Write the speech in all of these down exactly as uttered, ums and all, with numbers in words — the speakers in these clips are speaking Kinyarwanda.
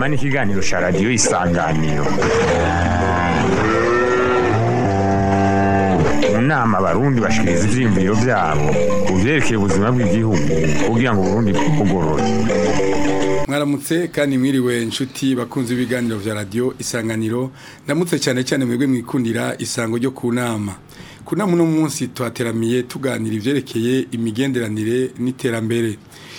Unama ni ikiganiro cya radiyo Isanganiro. Mu nama abarundi bashikiriza ivyiyumviro vyabo ku vyerekeye ubuzima bw'igihugu kugira ngo Burundi bugorore. Mwaramutse kandi mwiriwe inshuti bakunze ibiganiro vya radio Isanganiro, ndamutse cyane cyane mwebwe mwikundira isango ryo ku nama. Ku nama no munsi twateramiye tuganira ivyerekeye imigenderanire n'iterambere.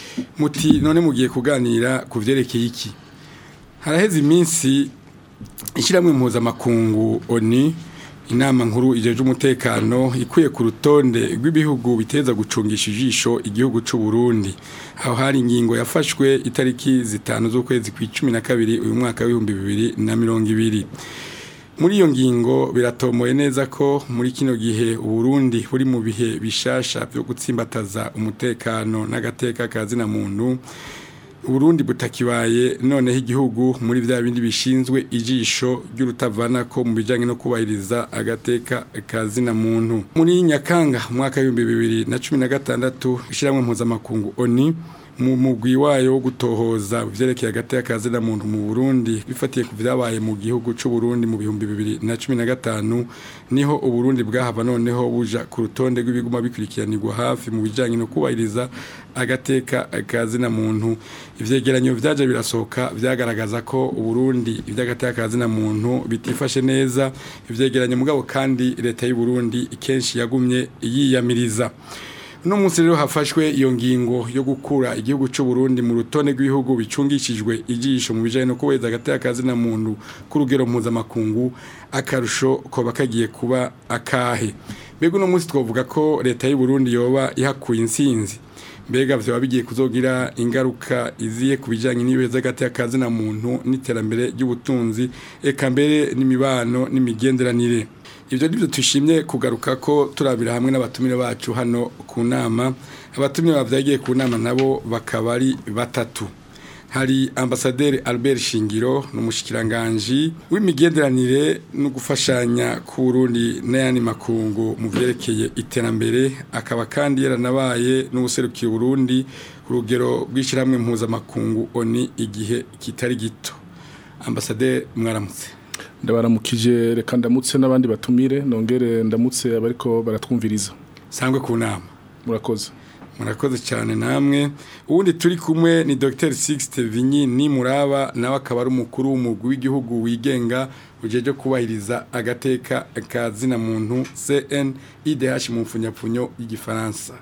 Muti none mugiye kuganira ku vyerekeye iki? Haraheze iminsi ishiramwe mpuzamakungu O N U, inama nkuru ijeje umutekano ikuye ku rutonde rw'ibihugu biteza gucungisha ijisho igihugu c'u Burundi. Aho hari ingingo yafashwe itariki zitanu z'ukwezi kwa cumi na kabiri uyu mwaka w'ibihumbi bibiri na mirongo ibiri. Muri iyo ngingo biratomoye neza ko muri kino gihe Uburundi buri mu bihe bishasha byo gutsimbataza umutekano n'agateka kazina muntu. Uburundi butakibaye noneho igihugu muri vya bindi bishinzwe ijisho ry'urutavana ko mu bijanye no kubahiriza agateka kazina muntu. Muri Nyakanga mwaka w'ibihumbi bibiri na cumi na gatandatu ishiramwe mpuzamakungu O N U mu mugwi wayo wo gutohoza vyerekeye agateka kazina muntu mu Burundi bifatiye ku vyabaye mu gihugu c'u Burundi mu bihumbi bibiri na cumi na gatanu niho Uburundi bwahava noneho buja ku rutonde rw'ibiguma bikurikiranirwa hafi mu bijanye no kubahiriza agateka kazina muntu. Ivyegeranyo vyaje birasohoka vyagaragaza ko Uburundi ivy'agateka kazina muntu bitifashe neza. Ivyegeranyo mugabo kandi leta y'u Burundi ikenshi yagumye yiyamiriza. No munsi rero hafashwe iyo ngingo yo gukura igihugu c'u Burundi mu rutonde rw'ibihugu bicungishijwe ijisho mu bijanye no kubahiriza agateka kazina muntu ku rugero mpuzamakungu. Akarusho ko bakagiye kuba akahe? Mbega no munsi twovuga ko leta y'u Burundi yoba ihakuye insinzi? Mbega vyo bigiye kuzogira ingaruka iziye ku bijanye n'ibeza agateka kazina muntu n'iterambere ry'ubutunzi eka mbere n'imibano n'imigenderanire? Ibyo nibyo tushimye kugaruka ko turabira hamwe n'abatumire bacu hano ku nama. Abatumire bavyagiye ku nama nabo bakaba ari batatu. Hari Ambasaderi Albert Shingiro n'umushikiranganje w'imigenderanire no gufashanya ku Burundi n'ayandi makungu mu vyerekeye iterambere, akaba kandi yaranabaye n'ubuserukiye Burundi ku rugero rw'ishiramwe mpuzamakungu O N U igihe kitari gito. Ambasaderi mwaramutse. Ndabaramukije, reka ndamutse n'abandi batumire, nongere ndamutse abariko baratwumviriza. Sangwe ku nama. Murakoze. Murakoze cyane namwe. Ubundi turi kumwe ni Docteur Sixte Vinyi ni Muraba, nawe akaba ari umukuru w'umugwi w'igihugu wigenga ujeje kubahiriza agateka kazina muntu C N I D H mu mfunyapfunyo y'igifaransa.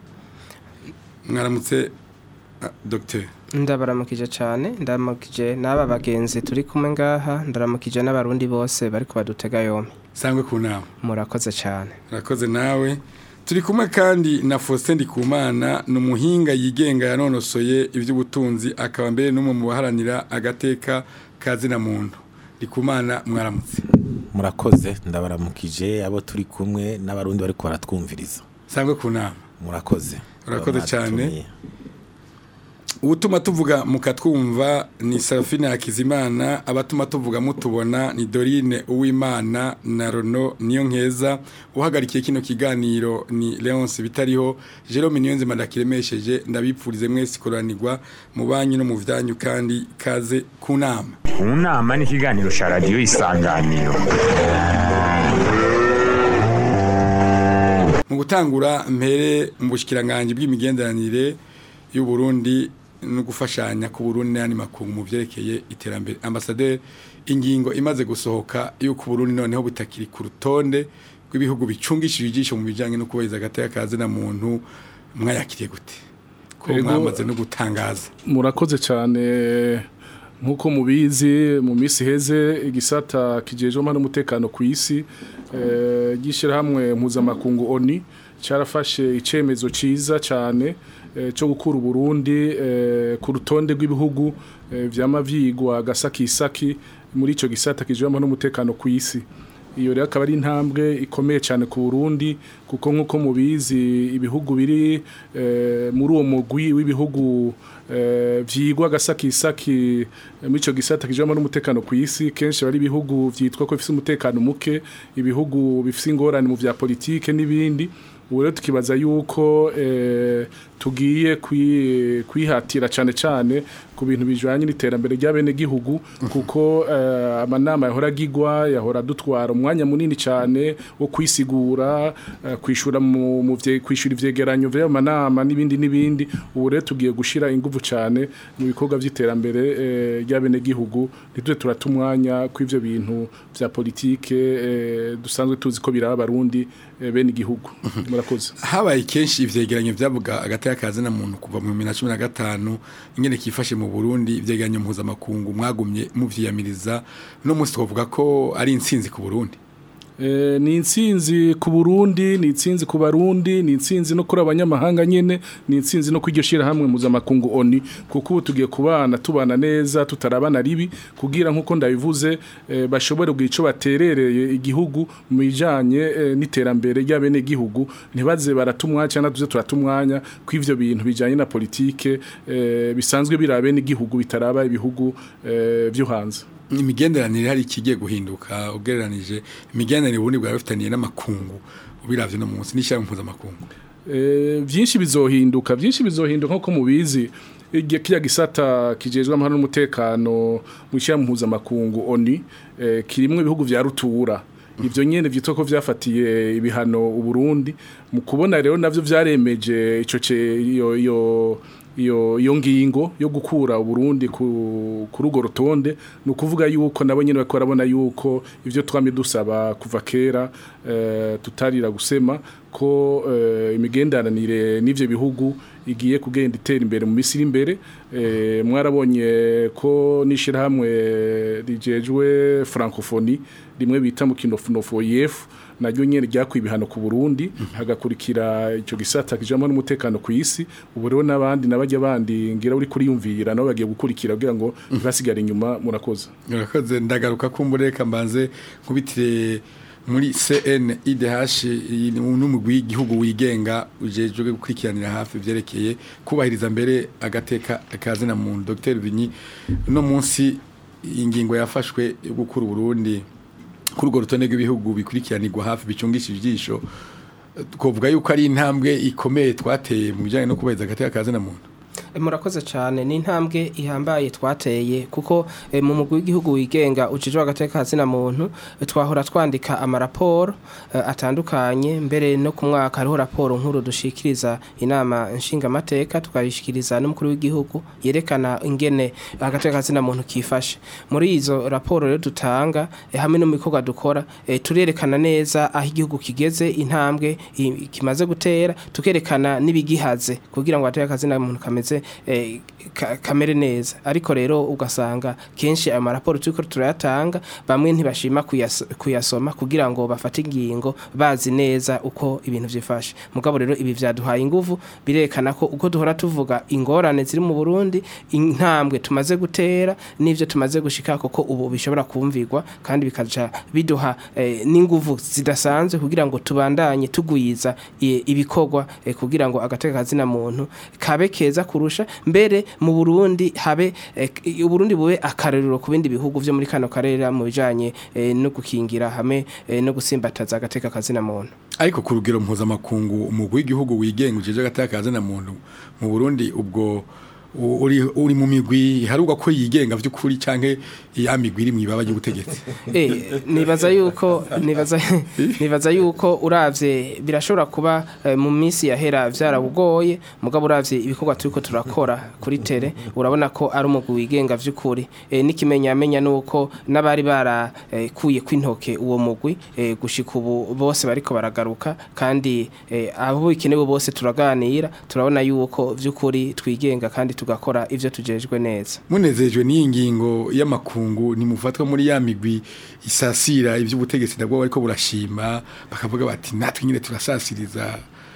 Mwaramutse Docteur. Ndabaramukije cyane, ndabaramukije n'aba bagenzi turi kumwe ngaha, ndabaramukije n'abarundi bose bariko badutega yombi. Sangwe ku nama. Murakoze cyane. Murakoze nawe. Turi kumwe kandi na Faustin Ndikumana n'umuhinga yigenga yanonosoye ivy'ubutunzi, akaba mbere n'umwe mu baharanira agateka kazina muntu. Ndikumana mwaramutse. Murakoze, ndabaramukije abo turi kumwe n'abarundi bariko baratwumviriza. Sangwe ku nama. Murakoze. Murakoze cyane. Utuma tuvuga mukatwumva ni Serafine Hakizimana, abatuma tuvuga mutubona ni Dorine Uwimana na Rono Niyonkeza. Uhagarikiye kino kiganiro ni Leonce Bitariho. Jerome Niyonze madakiremesheje, ndabipfurize mwese koranirwa mu banyu no mu vyanyu kandi kaze ku nama. Unama ni ikiganiro cya radiyo Isanganiro. Mu gutangura mpere mu bushikiranganje bw'imigenderanire y'u Burundi no gufashanya ku Burundi n'andi makungu mu vyerekeye iterambere. Ambasaderi, ingingo imaze gusohoka yuko Burundi noneho butakiri ku rutonde rw'ibihugu bicungishije ijisho mu bijanye no kubahiriza agateka kazina muntu, mwayakiriye gute ko mwamaze no gutangaza? Murakoze cyane. Nkuko mubizi mu misi heze igisata kijejwe n'umutekano ku isi eh gishira hamwe mpuzamakungu O N U carafashe icemezo ciza cyane cyo gukura Burundi ku rutonde rw'ibihugu vyamavyigwa gasakisaki muri ico gisata kijejwe n'umutekano ku isi. Iyo rero akaba ari intambwe ikomeye cyane ku Burundi, kuko nkuko mubizi ibihugu biri muri uwo mugwi w'ibihugu vyigwa gasakisaki muri ico gisata kijejwe n'umutekano ku isi, kenshi bari ibihugu vyitwa ko bifise umutekano muke, ibihugu bifise ingorane mu vya politike n'ibindi. Ubu rero tukibaza yuko tugiye kwihatira cyane cyane ku bintu bijanye n'iterambere ry'abene gihugu kuko uh, amanama yahora gigwa yahora dutwara umwanya munini cyane wo kwisigura uh, kwishura mu muvye kwishura ivyegeranyo vya manama n'ibindi n'ibindi ubu rero tugiye gushira ingufu cyane mu bikorwa vy'iterambere uh, ry'abene gihugu nitwe turatumwanya kw'ivyo bintu vya politike uh, dusanzwe tuzi ko biraba barundi uh, bene igihugu murakoze habaye kenshi ivyegeranyo vyavuga agati y'akazi na muntu kuva mu bibiri na cumi na gatanu ingene kifashe mu Burundi ivyegeranyo mpuzamakungu mwagumye muvyiyamiriza no musi twavuga ko ari insinzi ku Burundi Eh, ni insinzi ku Burundi ni insinzi ku Barundi ni insinzi no kuri abanyamahanga nyene ni insinzi no kwiryoshira hamwe mpuzamakungu oni kuko ubu tugiye kubana tubana neza tutarabana ribi kugira nkuko ndabivuze eh, bashobore kugira ico baterereye igihugu mu bijanye eh, n'iterambere ry'abene igihugu ntibaze baratumwa cyane tuze turatumwanya kw'ivyo bintu bijanye na politike eh, bisanzwe birabe n'igihugu bitaraba ibihugu eh, vyo hanze imigenderanire hari ikigiye guhinduka ugereranije imigenderanire ubundi bwa bafitaniye n'amakungu ubiravye no munsi n'ishyamba mpuzamakungu eh byinshi bizohinduka byinshi bizohinduka nko mubizi kiya gisata kijejwe amahano n'umutekano mu ishyamba mpuzamakungu oni eh, kirimwe ibihugu vya rutura ivyo nyene vyitwa ko vyafatiye ibihano u Burundi mu kubona rero navyo vyaremeje ico ce iyo iyo iyo iyo ngingo yo gukura u Burundi ku rugo rutonde no kuvuga yuko nabo nyene bakora bona yuko ivyo twamye dusaba kuva kera eh, tutarira gusema ko eh, imigenderanire n'ivyo bihugu igiye kugenda itera imbere mu misiri imbere eh, mwarabonye ko nishira hamwe rijejwe francophonie rimwe bita mu kinofo yef naryo nyene ryakwibihano ku Burundi hagakurikira ico gisata kijamwe n'umutekano ku isi ubu rero nabandi nabajya bandi ngira uri kuri yumvira nabo bagiye gukurikira kugira ngo basigare inyuma murakoze murakoze ndagaruka kumbureka mbanze nkubitire muri C N I D H n'umugwi w'igihugu wigenga ujejwe gukurikiranira hafi vyerekeye kubahiriza mbere agateka akazi na muntu Dr Vinyi no munsi ingingo yafashwe yo gukura Burundi kuri urwo rutonde rw'ibihugu bikurikiranirwa hafi bicungisha ijisho twovuga yuko ari intambwe ikomeye twateye mu bijyanye no kubahiriza agateka kazi na muntu murakoze cyane ni intambwe ihambaye twateye kuko e, mu mugwi w'igihugu wigenga ujijwe agateka kazi na muntu e, twahora twandika amaraporo e, atandukanye mbere no ku mwaka hariho raporo nkuru dushikiriza inama nshinga mateka tukayishikiriza n'umukuru w'igihugu yerekana ingene agateka kazi na muntu kifashe muri izo raporo rero dutanga e, hamwe no mu bikorwa dukora e, turerekana neza aho igihugu kigeze intambwe kimaze gutera tukerekana nibigihaze kugira ngo agateka kazi na muntu kameze Eh, ka, kamere neza ariko rero ugasanga kenshi ayo maraporo turiko turayatanga bamwe ntibashima kuyas, kuyasoma kugira ngo bafate ingingo bazi neza uko ibintu vyifashe mugabo rero ibi vyaduhaye inguvu birekana ko uko duhora tuvuga ingorane ziri mu Burundi intambwe tumaze gutera n'ivyo tumaze gushika koko ubu bishobora kumvirwa kandi bikaja biduha eh, n'inguvu zidasanzwe kugira ngo tubandanye tuguyiza e, ibikorwa e, kugira ngo agateka kazi na muntu kabe keza kurusha mbere mu Burundi habe u Burundi bube akarerero ku bindi bihugu vyo muri kano karere mu bijanye eh, no gukingira hamwe eh, no gusimbataza agateka kazi na muntu ariko ku rugero mpuzamakungu umugwi w'igihugu wigenga ujeje agateka kazi na muntu mu Burundi ubwo uri uri mu migwi harugwa ko yigenga vy'ukuri canke ya migwi iri mwibaba y'ubutegetsi eh nibaza yuko nibaza nibaza yuko uravye birashobora kuba eh, mu minsi yahera vyarabugoye mugabo uravye ibikorwa turiko turakora kuri tele urabona ko ari umugwi wigenga vy'ukuri eh, nikimenya amenya nuko nabari bara eh, kuye kwintoke uwo mugwi eh, gushika ubu bose bariko baragaruka kandi eh, abo bikenewe bose turaganira turabona yuko vy'ukuri twigenga kandi tugakora ivyo tujejwe neza munezejwe ni ingingo y'amakungu ni mufatwa muri ya migwi isasira ivy'ubutegetsi nabwo bariko burashima bakavuga bati natwe nyine turasasiriza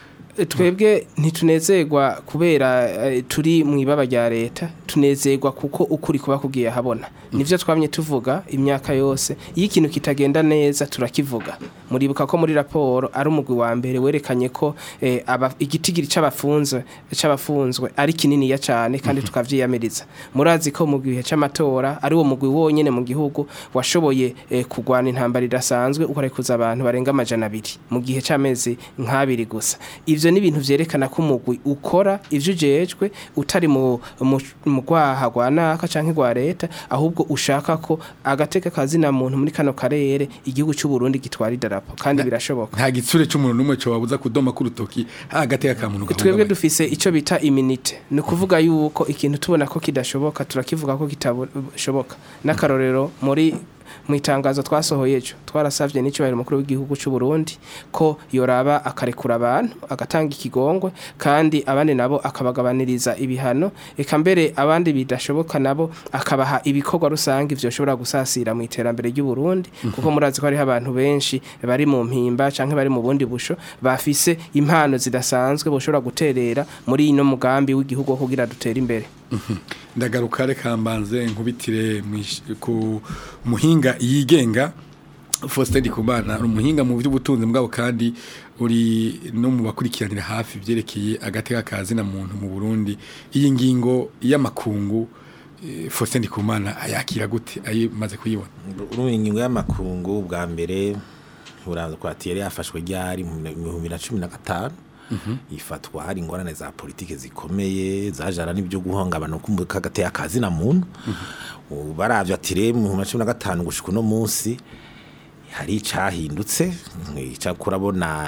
twebwe ntitunezerwa kubera uh, turi mu ibaba rya leta tunezerwa kuko ukuri kuba kugiye habona nivyo twamye tuvuga imyaka yose iyo ikintu kitagenda neza turakivuga muribuka ko muri raporo ari umugwi wa mbere werekanye ko eh, aba igitigiri c'abafunzwe c'abafunzwe ari kinini ya cyane kandi tukavyiyamiriza murazi ko mu gihe c'amatora ari wo mugwi wonyene mu gihugu washoboye eh, kugwana intambara idasanzwe ukarekuza abantu barenga amajana abiri mu gihe c'amezi nk'abiri gusa ivyo ni ibintu vyerekana ko umugwi ukora ivyo ujejwe utari mu mu gwaha gwanaka canke gwa leta ahubwo ushaka ko agateka kazina muntu muri kano karere igihugu cy'u Burundi gitwara idarapo kandi birashoboka nta gitsure cy'umuntu numwe cyo wabuza kudoma ku rutoki agateka ka muntu twebwe dufise ico bita immunity no kuvuga yuko ikintu tubona ko kidashoboka turakivuga ko kitashoboka n'akarorero muri mu itangazo twasohoye ejo twarasavye n'icubahiro mukuru w'igihugu cy'u Burundi ko yoraba akarekura abantu agatanga ikigongwe kandi abandi nabo akabagabaniriza ibihano eka mbere abandi bidashoboka nabo akabaha ibikorwa rusange ivyo shobora gusasira mu iterambere ry'u Burundi kuko murazi ko ari abantu benshi bari mu mpimba canke bari mu bundi busho bafise impano zidasanzwe boshobora guterera muri ino mugambi w'igihugu kugira dutere imbere ndagaruka reka mbanze nkubitire ku muhinga yigenga Faustin Ndikumana umuhinga mu by'ubutunzi bwabo kandi uri no mu bakurikiranira hafi byerekeye agateka kazi na muntu mu Burundi iyi ngingo y'amakungu Faustin Ndikumana ayakira gute ayimaze kuyibona uri ingingo y'amakungu bwa mbere uranze kwatiyere yafashwe ryari mu bihumbi bibiri na cumi na gatanu ifatwa hari ingorane za politike zikomeye zajara n'ibyo guhangabana kumbuka gateye akazi na muntu baravye atire mu bihumbi bibiri na cumi na gatanu gushika no munsi hari cahindutse ica kurabona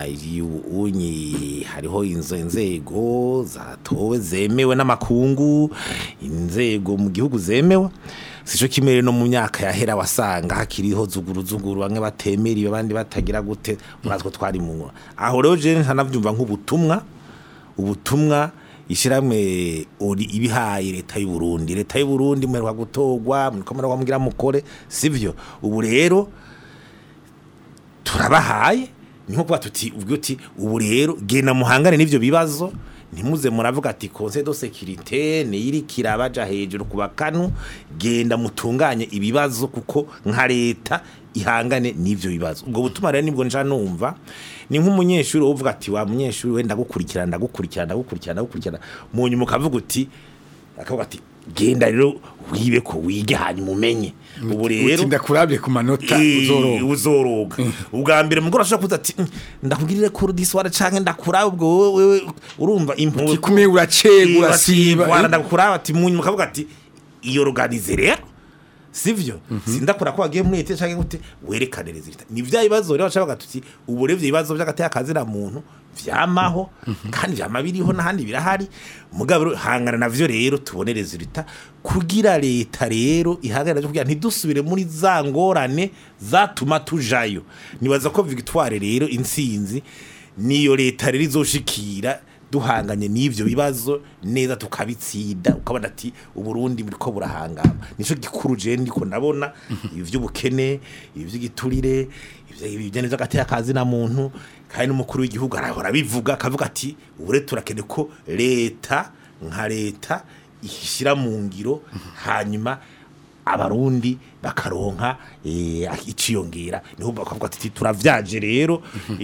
unyi hariho inzo inzego zatowe zemewe n'amakungu inzego mu gihugu zemewe sico kimere no mu myaka yahera wasanga hakiriho zuguru zuguru bamwe batemera abandi batagira gute muratwo twari mu aho rero je ntanavyumva nk'ubutumwa ubutumwa ishiramwe ori ibihaye leta y'u Burundi leta y'u Burundi mwerwa gutogwa mukomera kwamgira mukore sivyo ubu rero turabahaye niho kwa tuti ubwo uti ubu rero gena muhangane n'ivyo bibazo ntimuze muravuga ati conseil de sécurité ni iri kirabaja hejuru kubakanu genda mutunganye ibibazo kuko nka leta ihangane n'ivyo bibazo ubwo butuma rero nibwo nja numva ni nk'umunyeshuri uvuga ati wa munyeshuri wenda gukurikirana ndagukurikirana ndagukurikirana ndagukurikirana mu nyuma ukavuga uti akavuga ati genda rero wibe ko wige hanyuma umenye ubu rero ndakurabye ku manota uzoroga uzoroga ubwa mbere mugora ashaka kuza ati ndakugirire ko diswara canke ndakurabe ubwo wewe urumva impuzu kikume uracegura siba ndakuraba ati munyu mukavuga ati iyo organize rero sivyo sindakora ko wagiye mwite canke gute werekane resultat ni vya bibazo rero bashaka tuti ubu revye ibibazo by'agateye akazi na muntu vyamaho kandi vyamabiriho nahandi birahari mugabo hangana navyo rero tubone resultat kugira leta rero ihagara cyo kugira ntidusubire muri za ngorane zatuma tujayo nibaza ko victoire rero insinzi niyo leta rero izoshikira duhanganye n'ivyo bibazo neza tukabitsida ukabona ati uburundi buriko burahangama nico gikuru je ndiko ndabona ivyo bukene ivyo giturire ivyo bijyane by'agateye akazi na muntu kandi n'umukuru w'igihugu arahora bivuga akavuga ati ubure turakene ko leta nka leta ishira mu ngiro hanyuma abarundi bakaronka eh iciyongera niho bakavuga ati turavyaje rero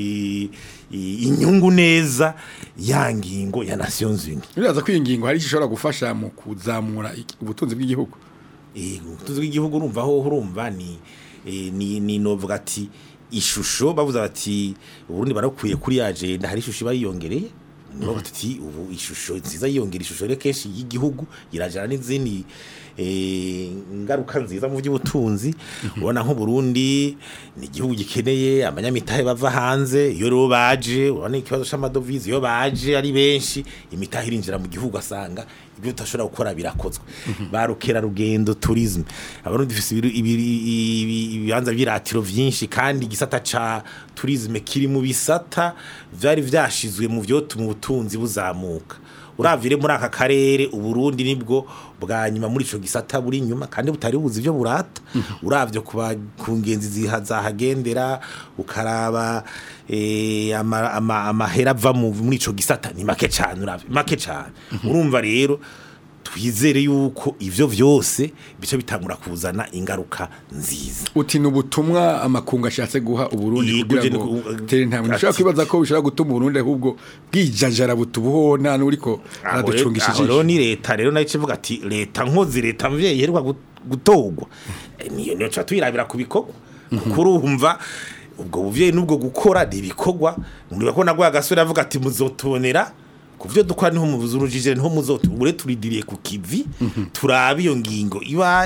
inyungu neza yangingo ya Nations Unies biraza ko ingingo hari ishobora gufasha mu kuzamura ubutunzi bw'igihugu eh ubutunzi bw'igihugu urumva ho urumva ni ni ni novuga ati ishusho bavuze bati uburundi barakwiye kuri agenda hari ishusho bayiyongereye niho bati ubu ishusho nziza yiyongera ishusho rero kenshi y'igihugu irajana n'izindi eh ngaruka nziza mu by'ubutunzi ubona nko Burundi ni igihugu gikeneye abanyamitahe bava hanze iyo ro baje ubona ikibazo c'amadovize iyo baje ari benshi imitahe irinjira mu gihugu asanga ibyo utashobora gukora birakozwe barukera rugendo tourisme abarundi bifise ibibanza biratiro vyinshi kandi gisata ca tourisme kiri mu bisata vyari vyashizwe mu byo tuma ubutunzi buzamuka uravire muri aka karere uburundi nibwo bwa nyuma muri ico gisata buri nyuma kandi butari buzi ivyo burata uravye kuba kungenzi zihazahagendera ukaraba eh ama amahera ava muri ico gisata ni make cyane uravye make cyane urumva rero twizere yuko ivyo vyose bice bitangura kuzana ingaruka nziza. Uti nubutumwa amakunga ashatse guha uburundi kugira ngo tere nta muntu ushaka kwibaza ko bishaka gutuma uburundi ahubwo bwijajara butubuho nta nuriko araducungishije. Aho ni leta rero nayo ivuga ati leta nkozi leta mvye yerwa gutogwa. Niyo niyo cha tuyirabira kubikogwa. Kuko urumva ubwo buvye nubwo gukora nibikogwa muri bako nagwa gasore avuga ati muzotubonera kuvyo dukora niho mubuzurujije niho muzotubure turidiriye ku kivi turabi iyo ngingo ibaye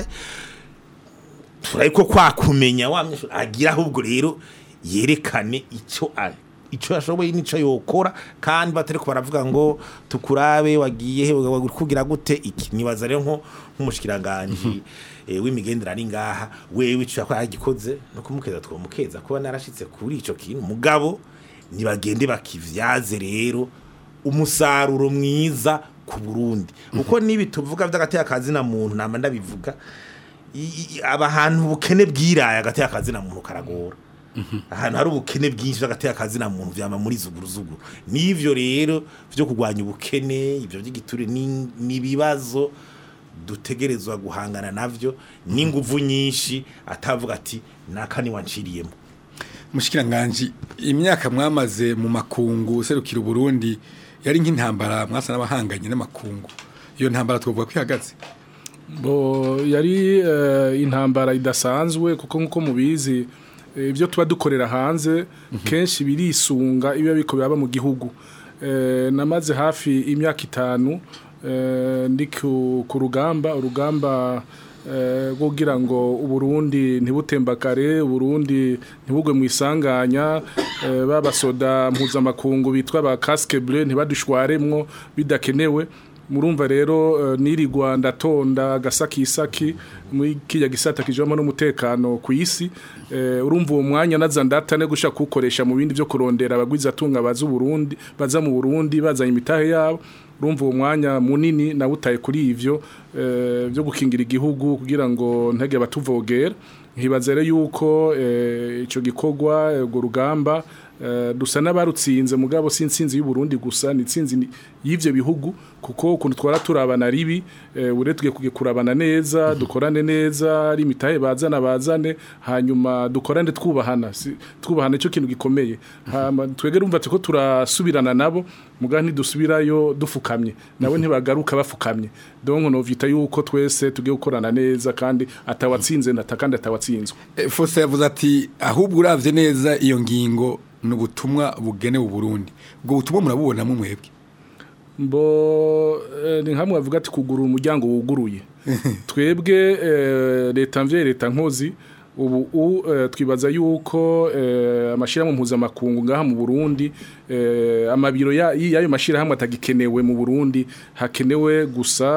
turayiko kwa kumenya wamye agira ahubwo rero yerekane ico ari ico yashoboye nico yokora kandi batari ko baravuga ngo tukurabe wagiye he kugira gute iki nibaza rero nko nk'umushikiranganje w'imigendera ari ngaha wewe ico yakora yagikoze no kumukeza twomukeza kuba narashitse kuri ico kintu mugabo nibagende bakivyaze rero umusaruro mwiza ku Burundi uko nibi tuvuga vy'agateye akazi na muntu nama ndabivuga abahantu bukene bwiraya agateye akazi na muntu karagora ahantu hari ubukene bwinshi agateye akazi na muntu vyama muri zuguruzuguru nivyo rero vyo kugwanya ubukene ivyo by'igiture nibibazo dutegerezwa guhangana navyo n'inguvu nyinshi atavuga ati nakani wanciriyemo. Mushikiranganje imyaka mwamaze mu makungu serukira Burundi yari nk'intambara mwasa n'abahanganye n'amakungu iyo ntambara twovuga kwihagaze bo yari uh, intambara idasanzwe kuko nkuko mubizi ibyo tuba dukorera hanze mm-hmm. kenshi birisunga ibyo biko baba mu gihugu uh, namaze hafi imyaka itanu uh, ndi ku rugamba urugamba kugira ngo uburundi ntibutembakare uburundi ntibugwe mu isanganya babasoda mpuzamakungu bitwa ba casque bleu ntibadushwaremwo bidakenewe murumva rero nirigwa ndatonda gasakisaki muri kijya gisata kijoma n'umutekano ku isi urumva uwo mwanya naza ndatane gusha kukoresha mu bindi byo kurondera abagwiza tunga baza Burundi baza mu Burundi bazanye imitahe yabo urumva uwo mwanya munini nawutaye kuri ivyo byo gukingira igihugu kugira ngo ntege batuvogera hibazere yuko ico gikogwa go rugamba dusa n'abarutsinze mugabo sinsinzi y'u Burundi gusa nitsinzi y'ivyo bihugu kuko ukuntu twara turabana ribi uretwe kuge kurabana neza dukorane neza ari mitahe bazana bazane hanyuma dukorane twubahana twubahana cyo kintu gikomeye twegera umva tiko turasubirana nabo muga ntidusubirayo dufukamye nawe ntibagaruka bafukamye donc no vita yuko twese tugiye gukorana neza kandi atawatsinze natakandi atawatsinzwe Fosa yavuze ati ahubwo uravye neza iyo ngingo nubutumwa bugene u Burundi ubwo butumwa murabubona mu mwebwe mbo ni nkamwe avuga ati kugura umuryango wuguruye twebwe leta mvye leta nkozi ubu twibaza yuko amashira mu mpuzamakungu ngaha mu Burundi amabiro y'ayo mashira hamwe atagikenewe mu Burundi hakenewe gusa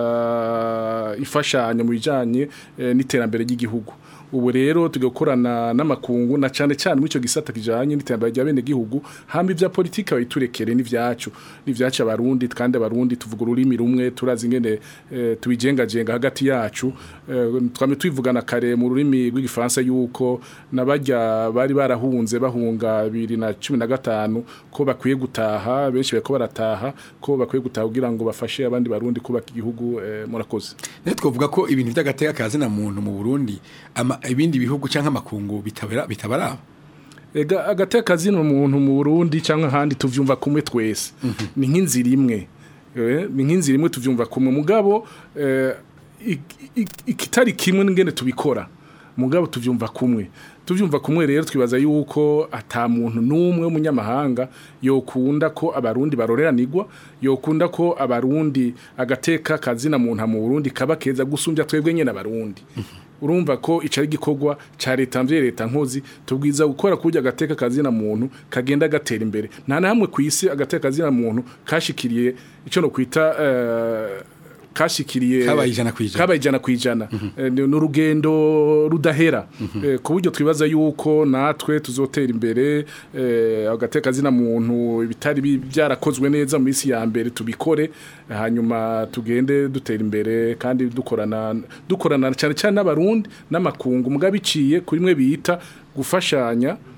ifashanya mu bijanye n'iterambere ry'igihugu ubu rero tugakorana n'amakungu na cyane cyane muri cyo gisata kijanye n'iterambere rya bene gihugu hambi bya politika bayiturekere n'ivyacu n'ivyacu abarundi kandi abarundi tuvuga ururimi rumwe turazi ngene e, tubijenga jenga hagati yacu e, twame twivugana kare mu rurimi rw'igifaransa yuko nabajya bari barahunze bahunga bibiri na cumi na gatanu ko bakwiye gutaha benshi bako barataha ko bakwiye gutaha kugira ngo bafashe abandi barundi kubaka igihugu e, murakoze ne twovuga ko ibintu by'agateka kazi na muntu mu Burundi ama ibindi bihugu canke amakungu bitabera bitabaraba ega agateka zino muntu mu Burundi canke handi tuvyumva kumwe twese mm -hmm. ni nk'inzira imwe eh ni nk'inzira imwe tuvyumva kumwe mugabo eh, ikitari kimwe ngene tubikora mugabo tuvyumva kumwe tuvyumva kumwe rero twibaza yuko ata muntu numwe w'umunyamahanga yokunda ko abarundi baroreranirwa yokunda ko abarundi agateka kazina muntu mu Burundi kabakeza gusumbya twebwe nyene abarundi mm -hmm. urumva ko icari gikogwa ca leta mvye leta nkozi tubwiza gukora kujya agateka kazina muntu kagenda gatera imbere nta na hamwe ku isi agateka kazina muntu kashikiriye ico no kwita uh, kashikiriye kabayijana kwijana kabayijana kwijana mm -hmm. n'urugendo rudahera mm -hmm. e, ku buryo twibaza yuko natwe tuzotera imbere e, agateka zina muntu bitari byarakozwe neza mu isi ya mbere tubikore hanyuma tugende dutera imbere kandi dukorana dukorana cyane cyane n'abarundi n'amakungu mugabiciye kuri mwe bita gufashanya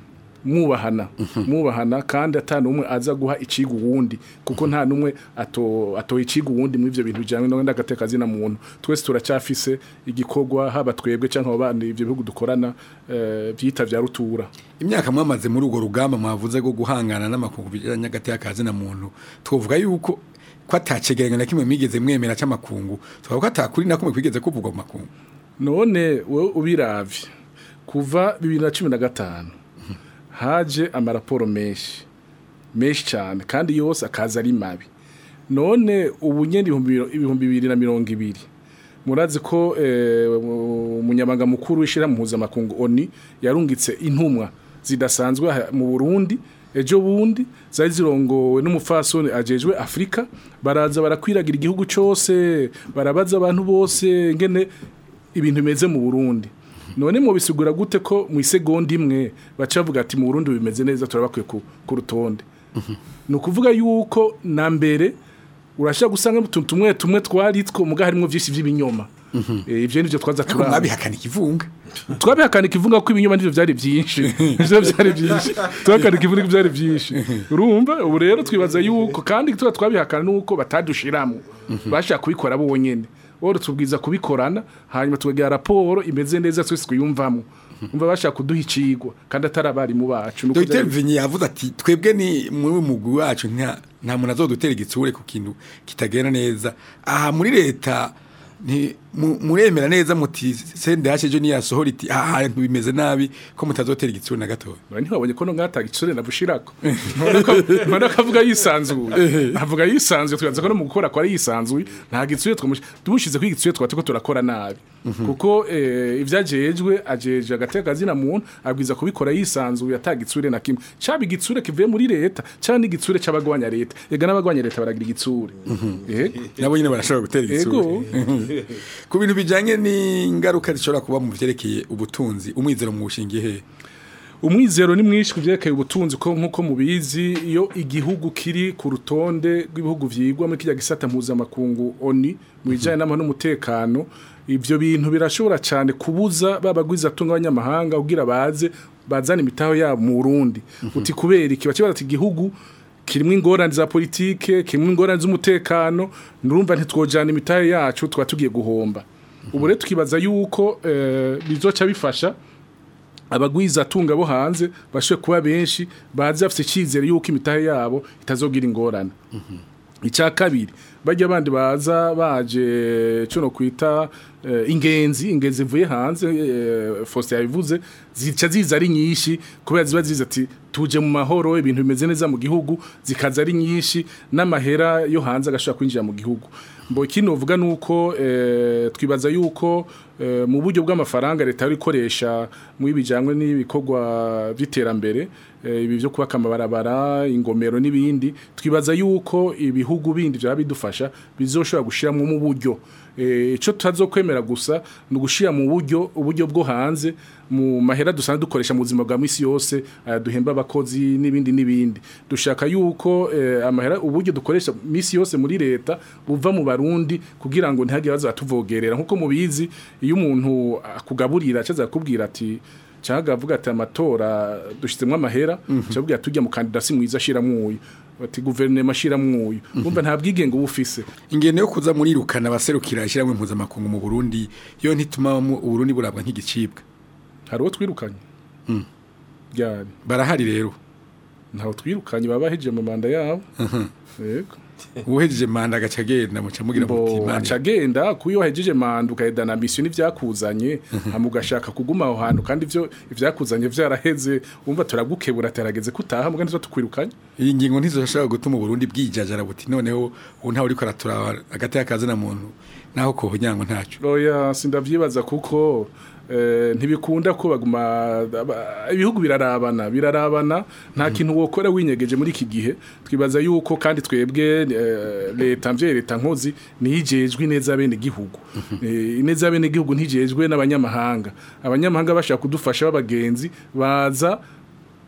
mubahana mubahana kandi atanu umwe aza guha icigo wundi kuko nta numwe ato ato icigo wundi mu ivyo bintu bijanye no ndagateka zina muntu twese turacafise igikogwa haba twebwe canke abandi ivyo bihugu dukorana eh, byita vya rutura. Imyaka mwamaze muri ugo rugamba mwavuze go guhangana n'amakungu bijanye n'agateka zina muntu twovuga yuko ko atacegeranya na kimwe migeze mwemera cy'amakungu twavuga ko atakuri nakumwe kwigeze kuvugwa mu makungu. None we ubiravye kuva bibiri na cumi na gatanu haje amaraporo menshi menshi cyane kandi yose akaza ari mabi. None ubu nyene ibihumbi bibiri na mirongo ibiri murazi ko umunyamabanga mukuru w'ishira muhuza makungu ONU yarungitse intumwa zidasanzwe mu Burundi ejo bundi zari zirongowe n'umufasoni ajejwe Afrika baraza barakwiragira igihugu cyose barabaza abantu bose ngene ibintu bimeze mu Burundi. None mu bisigura gute ko mu isegonda imwe bacavuga ati mu Burundi bimeze neza turabakwiye ku rutonde. No kuvuga yuko na mbere urashaka gusanga mutuntu tumwe tumwe twaritwo muga harimo vyinshi vy'ibinyoma. Eh ivyo nivyo twaza turaba. Mwabihakana ikivunga. Twabihakana ikivunga ko ibinyoma nivyo vyari byinshi. Ivyo vyari byinshi. Twakana ikivunga vyari byinshi. Urumva ubu rero twibaza yuko kandi tuba twabihakana nuko batadushiramo. Bashaka kubikora bo wonyene. Oro tubwiza kubikorana hanyuma tugega raporo imeze neza twese kuyumvamo. Umva bashaka kuduha icigwa kandi atarabari mu bacu nuko Docteur Vinyi yavuze ati twebwe ni muri mugwi wacu nta nta muntu azodutera igitsure ku kintu kitagenda neza. Aha muri leta ni muremera neza muti sende hasheje ni yasohora iti aha bimeze nabi ko mutazotera igitsure na gato. Bani babonye ko no ngata igitsure nabushirako. None akavuga yisanzuye. Avuga yisanzuye twaza ko no mu gukora kwa yisanzuye nta gitsure twamushize ku igitsure twate ko turakora nabi. Kuko ivyajejwe ajeje agateka zina muntu abwiza kubikora yisanzuye atagitsure na kimwe. Cabi igitsure kivuye muri leta cyane igitsure c'abagwanya leta. Ega n'abagwanya leta baragira igitsure. Eh nabo nyine barashobora gutera igitsure. Ku bintu bijanye n'ingaruka zishobora kuba mu vyerekeye ubutunzi umwizero mu bushingiye he? Umwizero ni mwinshi kuvyerekeye ubutunzi ko nkuko mubizi iyo igihugu kiri ku rutonde rw'ibihugu vyigwa muri kijya gisata mpuza makungu ONU mu bijanye n'amahoro n'umutekano ivyo bintu birashobora cyane kubuza babagwiza tunga abanyamahanga kugira baze bazana imitaho yabo mu Burundi. Uti kubera iki bakibaza ati igihugu kirimwe ingorane za politike kirimwe ingorane z'umutekano nurumva ntitwojana imitahe yacu twa tugiye guhomba. Ubu rero tukibaza yuko eh, bizoca bifasha abagwiza tunga bo hanze bashwe kuba benshi bazi afite cyizere yuko imitahe yabo itazogira ingorane. Icya kabiri bajya abandi baza baje cyo no kwita uh, ingenzi ingenzi vuye hanze uh, Faustin yabivuze zica ziza ari nyinshi kubera ziba ziza ati tuje mu mahoro ibintu bimeze neza mu gihugu zikaza ari nyinshi n'amahera yo hanze agashaka kwinjira mu gihugu. Mbo kino uvuga nuko uh, twibaza yuko uh, mu buryo bw'amafaranga leta ikoresha mu ibijanywe n'ibikogwa by'iterambere ibi byo kubaka amabarabara ingomero n'ibindi twibaza yuko ibihugu bindi bya bidufasha bizoshobora gushiramo mu buryo ico tazokwemera gusa no gushira mu buryo uburyo bwo hanze mu mahera dusanzwe dukoresha mu buzima bwa misi yose duhemba abakozi n'ibindi n'ibindi dushaka yuko eh, amahera uburyo dukoresha misi yose muri leta buva mu barundi kugira ngo ntihagire bazatuvogerera nkuko mubizi iyo umuntu akugaburira acaza kubwira ati caga avuga ati amatora dushizemwe amahera cyabwiye tujya mu kandidasi mwiza ashiramwe uyu ati guverinoma ashiramwe uyu umva nta bwigenge ubufise ingene yo kuza muri rukana baserukira ashiramwe impuza makungu mu Burundi yo ntituma mu Burundi burabwa nk'igicibwa hari uwo twirukanye mm. byari barahari rero ntaho twirukanye babaheje mu manda yabo yego uhejeje manda agacagenda muca mugira muti manda acagenda kuyo wahejeje manda ukaheda na mission ivyakuzanye hamugashaka kuguma aho hantu kandi ivyo ivyakuzanye vyaraheze umva turagukebura tarageze kutaha muga ntizo tukwirukanye iyi ngingo ntizoshaka gutuma Burundi bwijajara buti noneho ubu ntawe uriko aratura agati y'akazi na muntu naho ko hunyango ntacu oya sindavyibaza kuko eh ntibikunda ko baguma ibihugu birarabana birarabana nta kintu wokora winyegeje muri iki gihe twibaza yuko kandi twebwe leta mvye leta nkozi nijejwe neza bene gihugu ineza bene gihugu ntijejwe n'abanyamahanga abanyamahanga bashaka kudufasha babagenzi baza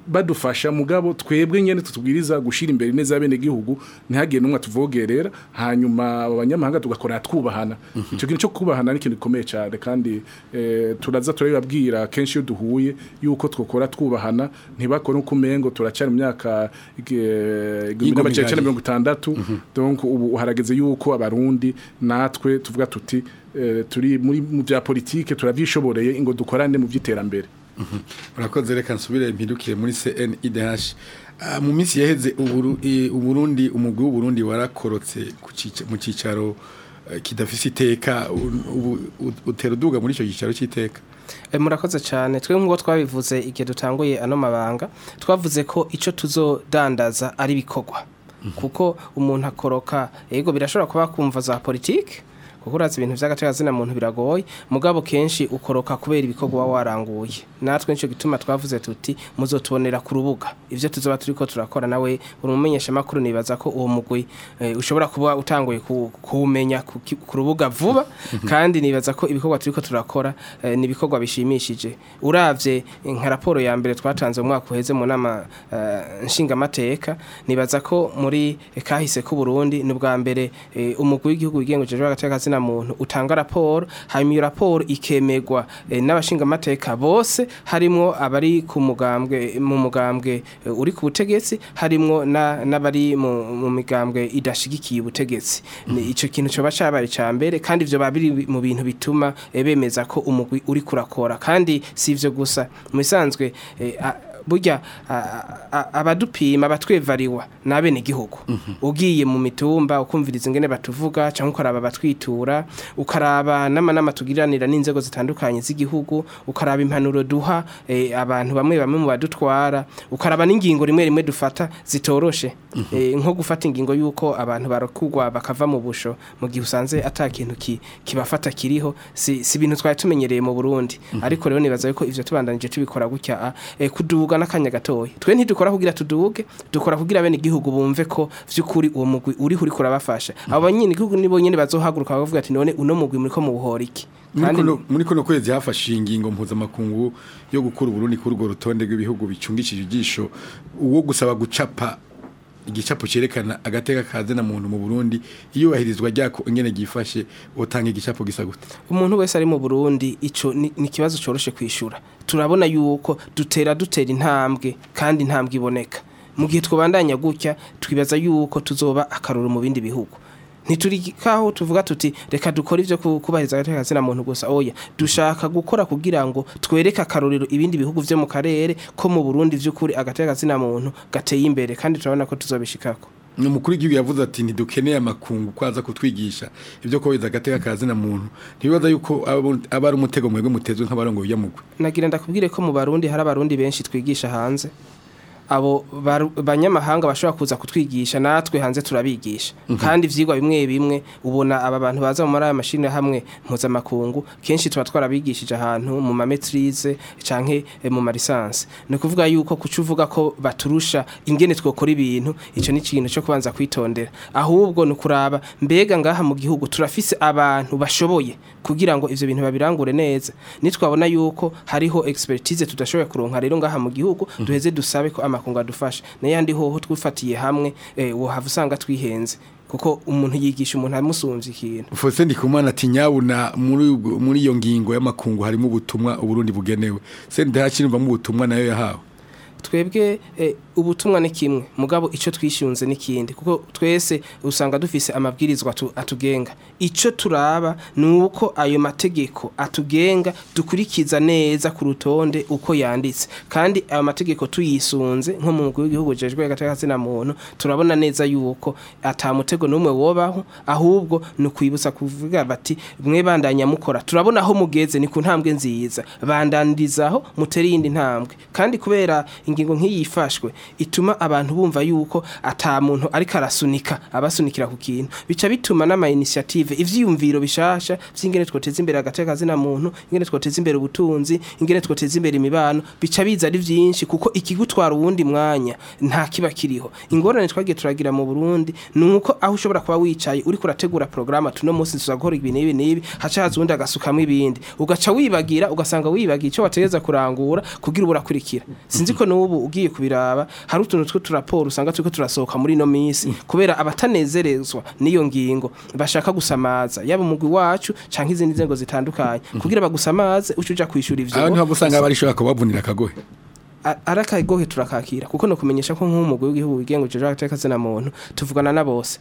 badufasha mugabo twebwe nyene tutubwiriza gushira imbere neza bene gihugu ntihagiye numwe tuvogerera hanyuma abanyamahanga tugakora twubahana ico kintu cyo kubahana ni kintu gikomeye cyane kandi eh, turaza turabibabwira kenshi iyo duhuye yuko twokora twubahana ntibakora uko mengo turacana mu myaka igihumbi kimwe magana mirongo itandatu donc ubu harageze yuko abarundi natwe tuvuga tuti eh, turi muri mu bya politike turavyishoboreye ingo dukorane mu vyiterambere. Urakoze reka nsubire impindukire muri C N I D H mu minsi yaheze uburundi umugwi w'uburundi warakorotse mu cicaro kidafise iteka utera duga muri ico cicaro cy'iteka. Murakoze cyane twe nk'uko twabivuze igihe dutanguye ano mabanga twavuze ko ico tuzodandaza ari bikorwa kuko umuntu akoroka yego birashobora kuba kumva za politike kuko urazi ibintu by'agategazi na muntu biragoye mugabo kenshi ukoroka kubera ibikorwa waranguye natwe nico gituma twavuze tuti muzotubonera ku rubuga ivyo tuzoba turiko turakora nawe urumenyesha makuru nibaza ko uwo mugwi e, ushobora kuba utanguye kumenya ku, ku rubuga vuba kandi nibaza ko ibikorwa turiko turakora e, ni ibikorwa bishimishije uravye nka raporo ya mbere twatanze mu mwaka uheze mu nama uh, nshinga mateka nibaza ko muri e, kahise ku Burundi ni bwa mbere e, umugwi w'igihugu wigengeje w'agategazi na muntu utanga raporo hanyuma iyo raporo ikemegwa e, n'abashinga mateka bose harimo abari ku mugambwe mu mugambwe e, uri ku butegetsi harimo n'abari mu, mu migambwe idashigikiye ubutegetsi mm -hmm. Ico kintu cyo bacabaye cyambere kandi ivyo babiri mu bintu bituma e, bemeza ko umugwi uri kurakora kandi si ivyo gusa mu bisanzwe e, burya abadupima abatwevariwa nabene gihugu ugiye mu mitumba ukumviriza ingene batuvuga cyangwa ukaraba batwitura ukaraba n'amanama tugiranira n'inzego zitandukanye z'igihugu ukaraba impanuro duha e, abantu bamwe bamwe mu badutwara ukaraba n'ingingo rimwe rimwe dufata zitoroshe e, nko gufata ingingo yuko abantu barakugwa bakava mu busho mu gihe usanze atakintu ki, kibafata kiriho si, si bintu twari tumenyereye mu Burundi ariko rero nibaza yuko ivyo tubandanije tubikora gutya e, kuduga nakanya gatoyi twe ntidukora kugira tuduge dukora kugira bene igihugu bumve ko vyukuri uwo mugwi uri kuri kurabafasha abo nyine igihugu nibo nyene bazohaguruka bavuga ati none uno mugwi muri ko mu buhoriki kandi muri kono kwezi hafashe ingingo mpuzamakungu yo gukura Burundi kuri urwo rutonde rw'ibihugu bicungishije igisho uwo gusaba gucapa igicapo cerekana agateka kaze na muntu mu Burundi iyo bahirizwa ryako ingene gifashe utanga igicapo gisa gute umuntu wese ari mu Burundi ico ni, ni kibazo coroshe kwishura turabona yuko dutera dutera intambwe kandi intambwe iboneka mu gihe twobandanya gutya twibaza yuko tuzoba akaruru mu bindi bihugu ntiturikaho tuvuga tuti reka dukora ivyo kubahiriza agateka na muntu gusa oya dushaka gukora kugira ngo twereke akarorero ibindi bihugu vyo mu karere ko mu Burundi vy'ukuri agateka na muntu gateye imbere kandi turabona ko tuzobishikako umukuru w'igihugu yavuze ati ntidukeneye amakungu kwaza kutwigisha ibyo kubahiriza agateka kazi na muntu ntibibaza yuko aba ari umutego mwebwe mutezwe nk'abarongo y'amugwe nagira ndakubwire ko mu Barundi hari abarundi benshi twigisha hanze abo banyamahanga bashobora kuza kutwigisha natwe hanze turabigisha mm -hmm. kandi vyigwa bimwe bimwe ubona aba bantu baza mu mara y'amashini hamwe mpuza makungu kenshi tuba twarabigishije ahantu mu ma maîtrise canke e, mu lisansi no kuvuga yuko kucuvuga ko baturusha ingene twokora ibintu ico ni ikintu cyo kubanza kwitondera ahubwo no kuraba mbega ngaha mu gihugu turafise abantu bashoboye kugira ngo ivyo bintu babirangure neza nitwabona yuko hariho expertise tudashoboye kuronka rero ngaha mu gihugu mm -hmm. duheze dusabe ko amakungu adufasha nayandi hoho twifatiye hamwe eh, wo havusanga twihenze kuko umuntu yigisha umuntu amusumvye ikintu Fose Ndikumana ati nyabuna muri muri iyo ngingo y'amakungu harimo ubutumwa Uburundi bugenewe se ndahacirumva mu butumwa nayo yahawe twebwe eh, ubutumwa ni kimwe mugabo ico twishunze nikindi kuko twese usanga dufise amabwirizwa atu, atugenga ico turaba nuko ayo mategeko atugenga dukurikiza neza ku rutonde uko yanditse kandi ayo mategeko tuyisunze nko mu mugwi w'igihugu jejwe gatakazi na muntu turabona neza yuko atamutego numwe wobaho ahubwo no kwibutsa kuvuga bati mwe bandanya mukora turabona aho mugeze ni ku ntambwe nziza bandandirizaho muteri yindi ntambwe kandi kubera ingingo nk'iyifashwe ituma abantu bumva yuko ata muntu ariko arasunika abasunikira ku kintu bica bituma n'ama initiative ivyiyumviro bishasha vy'ingene twoteza imbere agateka na muntu ingene twoteza imbere ubutunzi ingene twoteza imbere imibano bica biza ari vyinshi kuko ikigutwara uwundi mwanya nta kiba kiriho ingorane twagiye turagira mu Burundi nuko aho ushobora kuba wicaye uri kurategura programa tuno munsi tuzagora ibintu ibi nibi haca hazundi agasukamo ibindi ugaca wibagira ugasanga wibagiye ico wategeza kurangura kugira uburakurikira sinzi ko nk'ubu ugiye kubiraba hari utuntu two turaporo usanga turiko turasohoka muri no misi kubera abatanezerezwa niyo ngingo bashaka gusamaza yaba umugwi wacu canke izindi nzego zitandukanye kugira bagusamaze ucuja kwishura ivyo aho niho busanga bari shaka kubavunira akagohe arakagohe turakakira kuko no kumenyesha ko nk'umugwi w'igihugu wigenga ujeje agateka zina muntu tuvugana na bose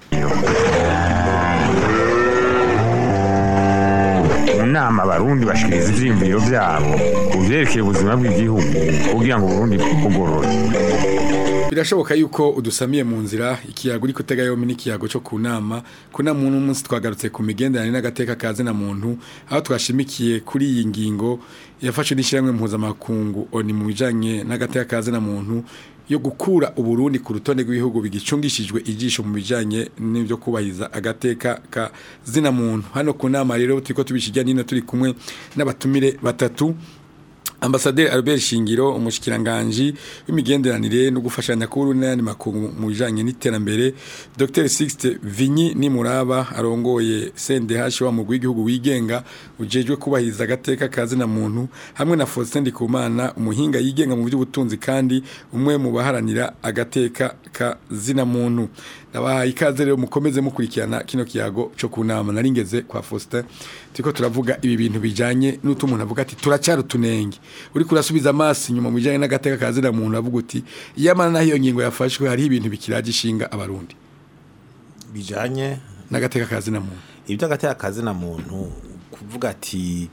Unama abarundi bashikiriza ivyiyumviro vyabo kuvyerekeye ubuzima bw'igihugu kugira ngo Burundi bugorore. Birashoboka yuko udusamiye mu nzira ikiyago uri kutega yo mini kiyago cyo kunama kuna muntu umunsi twagarutse ku migenderanire n'agateka kaze na muntu aho twashimikiye kuri iyi ngingo yafashe n'ishiramwe mpuzamakungu oni mu bijanye n'agateka kaze na muntu yo gukura uburundi ku rutonde rw'ibihugu bigicungishijwe ijisho mu bijanye n'ibyo kubahiriza agateka ka zina muntu hano ku nama rero turiko tubishijya nino turi kumwe n'abatumire batatu Ambassadeur Albert Shingiro umushikiranganje w'imigenderanire no gufashanya ku Burundi n'andi makungu mu bijanye n'iterambere Dr Sixte Vinyi ni Muraba arongoye C N D H wa mu rw'igihugu wigenga ujejwe kubahiriza agateka kazi na muntu hamwe na Faustin Ndikumana umuhinga yigenga mu by'ubutunzi kandi umwe mu baharanira agateka kazi na muntu nabaha ikaze rero mukomeze mukurikirana kino kiyago cyo kunama naringeze kwa Faustin tiko turavuga ibi bintu bijanye n'utu umuntu avuga ati turacyari tunenge uri kurasubiza amaso nyuma mu bijanye n'agateka kazi na muntu avuga uti yamana naho iyo ngingo yafashwe hari ibintu bikiraje ishinga abarundi bijanye n'agateka kazi na muntu ibyo agateka kazi na muntu kuvuga ati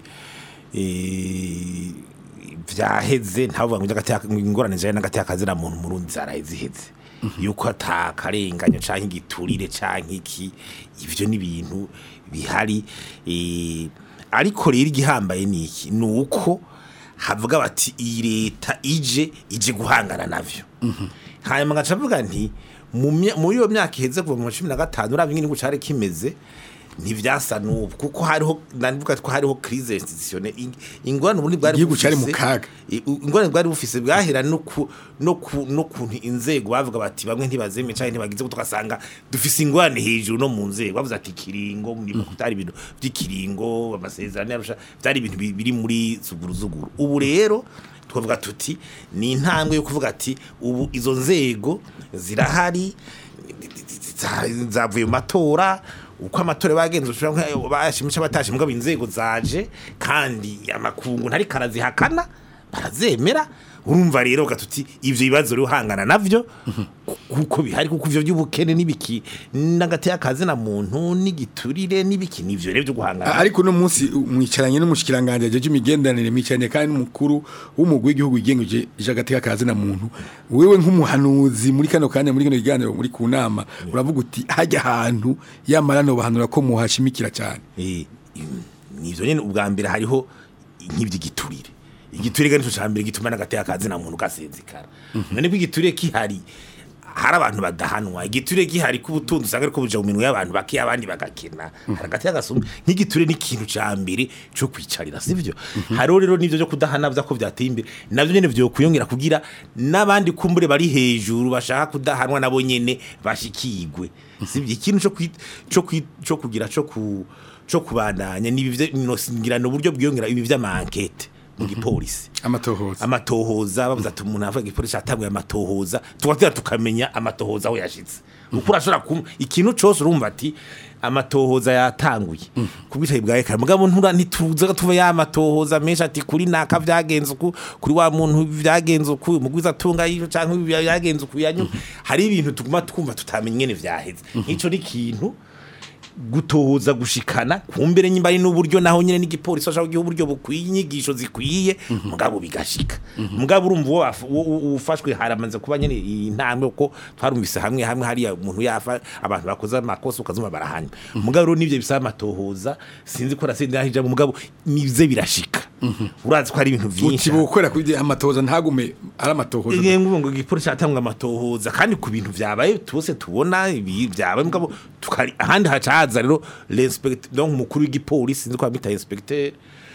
eh vyaheze ntavuga ngo agateka ingorane zaje n'agateka kazi na muntu murundi zaraheze heze yuko atakarenganyo canke igiturire canke iki ivyo ni ibintu bihari eh ariko rero igihambaye niki nuko havuga bati iyi leta ije ije guhangana navyo hanyuma ngacavuga nti mu iyo myaka iheze kuva mu cumi na gatanu uravye ngini gucare kimeze ntivyasa n'ubu kuko hariho nandivuga ko hariho crise institutionnelle ingorane ubundi bwari igihugu cyari mu kaga ingorane bwari bufise bwahera no ku no ku no kuntu inzego bavuga bati bamwe ntibazeme cyane ntibagize kutukasanga dufise ingorane hejuru no mu nzego bavuze ati kiringo muri kutari ibintu by'ikiringo amasezerano yarusha byari ibintu biri muri zuguruzuguru ubu rero twavuga tuti ni intambwe yo kuvuga ati ubu izo nzego zirahari zavuye mu matora uko amatora bagenze ushobora bashimisha batashe mugabo inzego zaje kandi amakungu ntari karazihakana barazemera urumva rero gatuti ivyo bibazo rero hangana navyo kuko bihari kuko ivyo by'ubukene nibiki n'agateye akazi na muntu n'igiturire nibiki nivyo rero byo guhangana ariko no munsi mwicaranye n'umushikiranganje aje imigendanire micane kandi mukuru w'umugwi w'igihugu igenguje agateye akazi na muntu wewe nk'umuhanuzi muri kano kanya muri kino kiganiro muri kunama uravuga uti hajya ahantu yamarano bahanura ko muhashimikira cyane eh nivyo nyene ubwa mbere hariho nk'ivyigiturire igiturire gani cyambere gituma nagateye akazi na muntu gasenzikara none ko igiturire kihari hari abantu badahanwa igiturire gihari kubutunzi usanga ariko buja mu minwe y'abantu bakiye abandi bagakena haragateye agasumba nk'igiturire ni ikintu cyambere cyo kwicarira sivyo hari rero nivyo byo kudahana bya ko byateye imbere navyo nyene byo kuyongera kugira nabandi kumbure bari hejuru bashaka kudahanwa nabo nyene bashikigwe sivyo ikintu cyo cyo cyo kugira cyo ku cyo kubandanya nibi ngira no buryo bwiyongera ibi vy'amankete mu gipolisi amatohoza amatohoza bavuze ati umuntu avuga igipolisi atanguye amatohoza tugatira tukamenya amatohoza aho yashitse uko urashobora ikintu cyose urumva ati amatohoza yatanguye kubwicaye bwaye kare mugabo ntura ntituza tuva ya amatohoza menshi ati kuri naka vyagenze uku kuri wa muntu vyagenze uku mugwiza tunga yico canke vyagenze uku yanyu hari ibintu tuguma twumva tutamenye ngene vyaheze ico ni ikintu gutohoza gushikana kumbere nyimba ari n'uburyo naho nyene n'igipolisi ashaka gihe uburyo bukwiye inyigisho zikwiye mugabo bigashika mugabo urumva ufashwe haramanze kuba nyene intambwe uko twarumvise hamwe hamwe hari umuntu yafa abantu bakoze amakosa ukazuma barahanya mugabo rero nivyo bisaba amatohoza sinzi ko rasende yahija mugabo nize birashika urazi ko ari ibintu vyinshi utibukora kuri amatohoza ntagume ari amatohoza ngo ngo igipolisi atanga amatohoza kandi ku bintu vyabaye tubose tubona ibi vyabaye mugabo tukari ahandi hacaza rero l'inspecteur donc mukuru w'igipolisi nzi ko amita inspecteur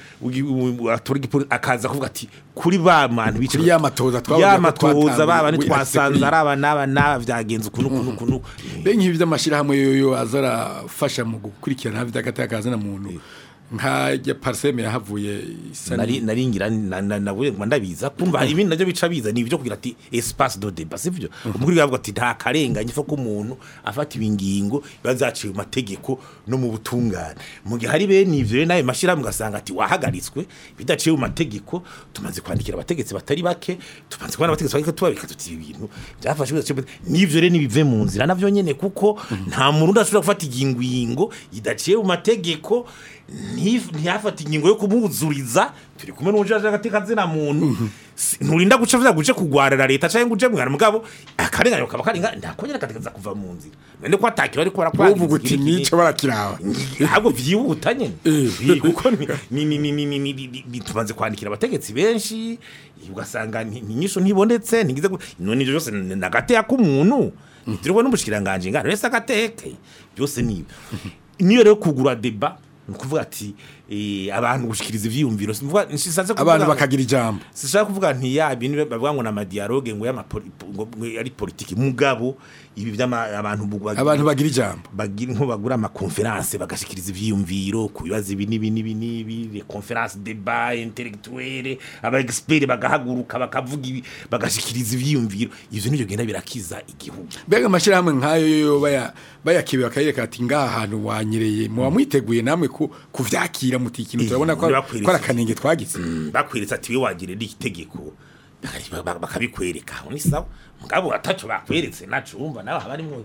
atora igipolisi akaza kuvuga ati kuri ba mantu bice ya matohoza twabaga ya matohoza baba ni twasanze araba naba naba vyagenze kunu kunu kunu benki by'amashira hamwe yoyo azara fasha mu gukurikirana vy'agatakaza na muntu nka ya parseme yahavuye nari naringira nabuye ndabiza kumva hari ibindi navyo bica biza ni ibyo kugira ati espace de débat sivyo umukuru yavuga ati nta karenganye fo ko umuntu afata ibingingo bazaciye mu mategeko no mu butungane mu gihe hari bene ivyo nayo mashira mugasanga ati wahagaritswe bidaciye mu mategeko tumaze kwandikira abategetsi batari bake tumaze kubana abategetsi bake tubabika tuti ibintu byafashwe n'ivyo rero nibive mu nzira navyo nyene kuko nta muntu ashobora gufata igingwingo idaciye mu mategeko ntiyafata ingingo yo kumuzuriza turi kumwe n'ujaje agateka zina muntu nturinda guca vuga guce kugwarira leta cyangwa guje mwana mugabo akarenganyo kaba karinga ndakongera kategeza kuva mu nzira nende ko atakira ariko barakora uvuga uti nico barakirawa ahubwo vyihuta nyene kuko ni ni ni ni tubanze kwandikira abategetsi benshi ugasanga ntinyisho ntibonetse ntigize none ivyo byose nagateka k'umuntu ntirwo n'umushikiranganje ngana rese agateke byose nibi niyo rero kugura débat nukuvuga ati eh abantu gushikiriza ivyiyumviro simvuga nshisaze kuvuga abantu bakagira ijambo sishaka kuvuga nti ya bintu bavuga ngo na ma dialogue ngo ya ari politique mugabo ibi byama abantu abantu bagira ijambo bagira nko bagura ama conference bagashikiriza ivyiyumviro kubibaza ibi nibi nibi nibi les conférences débat intellectuel aba expert bagahaguruka bakavuga ibi bagashikiriza ivyiyumviro ivyo nivyo genda birakiza igihugu bega amashira hamwe nkayo yo baya bayakibe bakayereka ati ngaha hantu wanyereye mu wamwiteguye namwe ku kuvyakira mutikintu turabona ko ko arakanenge twagize bakwiritsa ati we wagire n'itegeko bakabikwereka ni sawa mugabo atacho bakweretse naco umva nawe habari mwo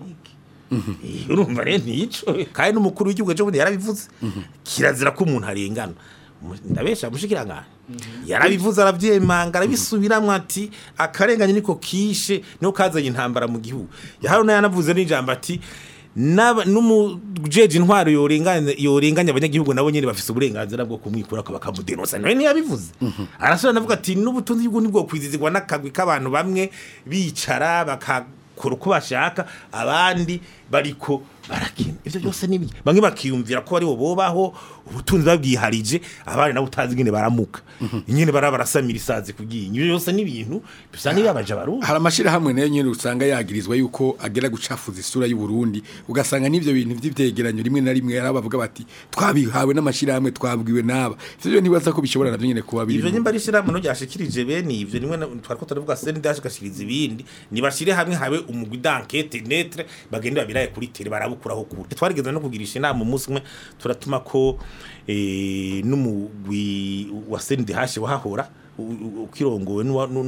hiki urumva rero nico kandi n'umukuru w'igihugu cyo yarabivuze kirazira ko umuntu arengana ndabesha mushikirangana yarabivuze aravyemanga arabisubiramwe ati akarenganye niko kishe no kazanye intambara mu gihugu yaharuna yanavuze n'ijambo ati naba numujeje intwaro yorenganya yorenganya abanyagihugu nabo nyene bafise uburenganzira bwo kumwikura ko bakamudenosa nawe ni yabivuze arasubira navuga ati n'ubutunzi bw'undi bwo kwizizigwa nakagwi k'abantu bamwe bicara bakakora uko bashaka abandi bariko barakina ivyo byose nibi bamwe bakiyumvira ko ari bo bobaho ubutunzi babwiharije abandi nabo utazi ngene baramuka nyene barabarasamira isazi kugiye ivyo byose nibintu bisanga yabaje barundi hari amashira hamwe nayo nyene usanga yagirizwa yuko agera gucafuza isura y'u Burundi ugasanga nivyo bintu vy'ivyegeranyo rimwe na rimwe yarabavuga bati twabihawe n'amashira hamwe twabwiwe naba ivyo ntibaza ko bishobora navyo nyene kuba biri ivyo nyimba rishira hamwe no ryashikirije bene ivyo rimwe twariko turavuga seni dash gashikiriza ibindi nibashire hamwe habe umugwi d'enquête netre bagende babiraye kuri tele barabukuraho kure twarigeze no kugirisha inama umunsi umwe turatuma ko eh numugwi wa seni dash wahahora ukirongowe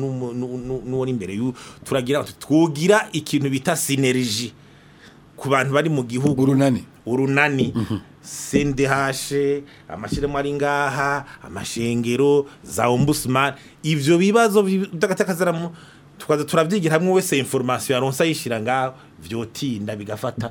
n'uwo imbere y'u turagira twogira ikintu bita synergie ku bantu bari mu gihugu urunani urunani seni dash amashiremo ari ngaha amashengero za ombudsman ivyo bibazo by'agatakazaramo tukaza turavyigira hamwe wese information yaronsa yishira ngaho vyotinda bigafata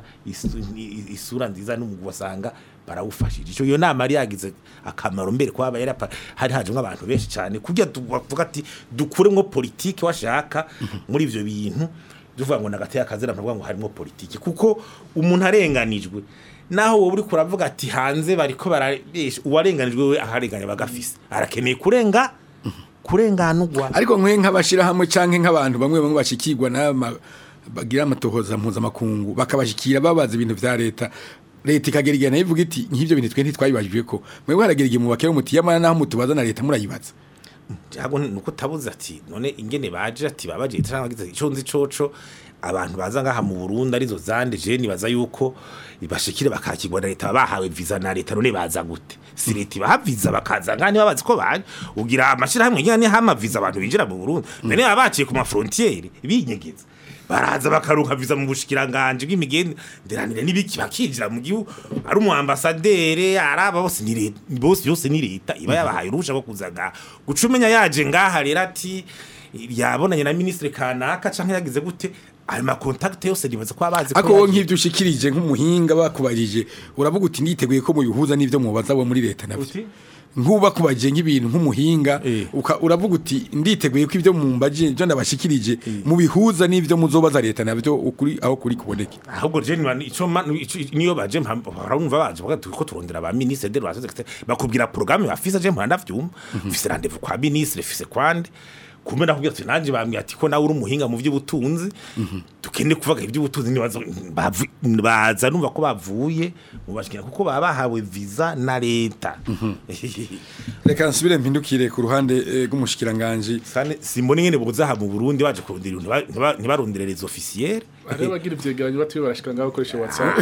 isura nziza n'umugwa wasanga barawufashije ico yo nama ari yagize akamaro mbere kwaba yari hari haje nk'abantu benshi cyane kujya tuvuga ati dukuremwo politique washaka muri ivyo bintu duvuga ngo nagateye akazira mvuga ngo harimo politique kuko umuntu arenganijwe naho wowe uri kuravuga ati hanze bariko barabesha uwarenganijwe we aharenganya bagafise arakeneye kurenga kurenganurwa ariko nkwe nk'abashira hamwe canke nk'abantu bamwe bamwe bashikirwa n'ama bagira amatohoza mpuza makungu bakabashikira babaza ibintu vya leta leta ikagerigena ivuga iti nk'ivyo bintu twe ntitwayibajije ko mwe haragerige mu bakero muti yamana naho mutubaza na leta murayibaza jago nuko tabuze ati none ingene baje ati babaje cyangwa gize ico nzi coco abantu baza ngaha mu Burundi arizo zande je nibaza yuko ibashikire bakakigwa na leta bahawe visa na leta none baza gute si leta bahaviza bakaza ngani babazi ko baje ugira amashira hamwe ngani hama visa abantu binjira mu Burundi none abaciye ku ma frontiere binyegeza baraza bakaruka visa mu bushikiranganje bw'imigenderanire nibiki bakinjira mu gihugu ari umu ambassadeur araba bose ni leta bose yose ni leta iba yabahaye urusha bwo kuzaga gucumenya yaje ngaha rero ati yabonanye na ministre kanaka canke yagize gute ayo ma contact yose nibaza ko abazi ko ako nk'ivyo ushikirije nk'umuhinga bakubajije uravuga uti nditeguye ko mubihuza n'ivyo mubaza bo muri leta navyo nkuba kubaje nk'ibintu nk'umuhinga uravuga uti nditeguye ko ivyo mumbaje byo ndabashikirije mu bihuza n'ivyo muzobaza leta navyo ukuri aho kuri kuboneke ahubwo je ico niyo baje barumva baje ko turondera ba ministre de la société bakubwira programme bafise je mpanda vyuma fise rendez-vous kwa ministre fise kwande kumena kugira ati nanje bambye ati ko nawe uri umuhinga mu by'ubutunzi tukende kuvuga iby'ubutunzi nibazo baza numva ko bavuye mu bashikira kuko baba bahawe visa na leta reka nsubire mpindukire ku ruhande rw'umushikiranganje simbone nyene buzaha mu Burundi baje kurondera ntibarondera les officiels ari bagira ivyegeranyo batiwe barashikanga bakoresha WhatsApp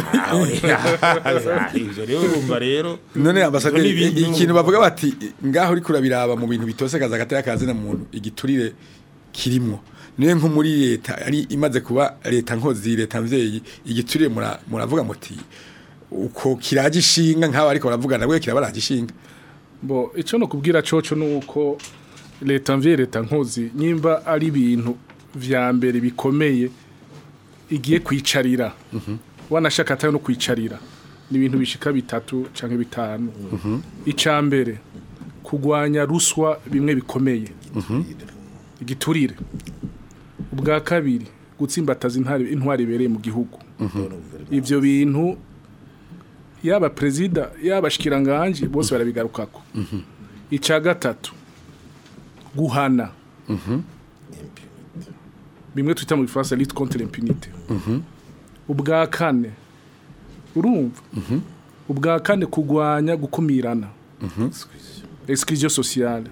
ivyo rero urumva rero none ambasaderi ikintu bavuga bati ngaho uri kurabiraba mu bintu bitose kaza gataya kazi na muntu igiturire kirimwo niyo nko muri leta ari imaze kuba leta nkozi leta mvyeyi igiturire muravuga muti uko kiragishinga nk'aba ariko baravugana we kirabaragishinga bo ico no kubwira coco nuko leta mvyeyi leta nkozi nyimba ari ibintu vya mbere bikomeye igiye kwicarira mhm wanashaka atayo no kwicarira ni ibintu bishika bitatu canke bitanu mhm icambere kugwanya ruswa bimwe bikomeye mhm igiturire ubwa kabiri gutsimbataza intwari intwari bereye mu gihugu ivyo bintu yaba president yaba shikiranganje bose barabigarukako ica gatatu guhana bimwe twita mu Faransa lutte contre l'impunité ubwa kane urumva ubwa kane kugwanya gukumirana exclusion sociale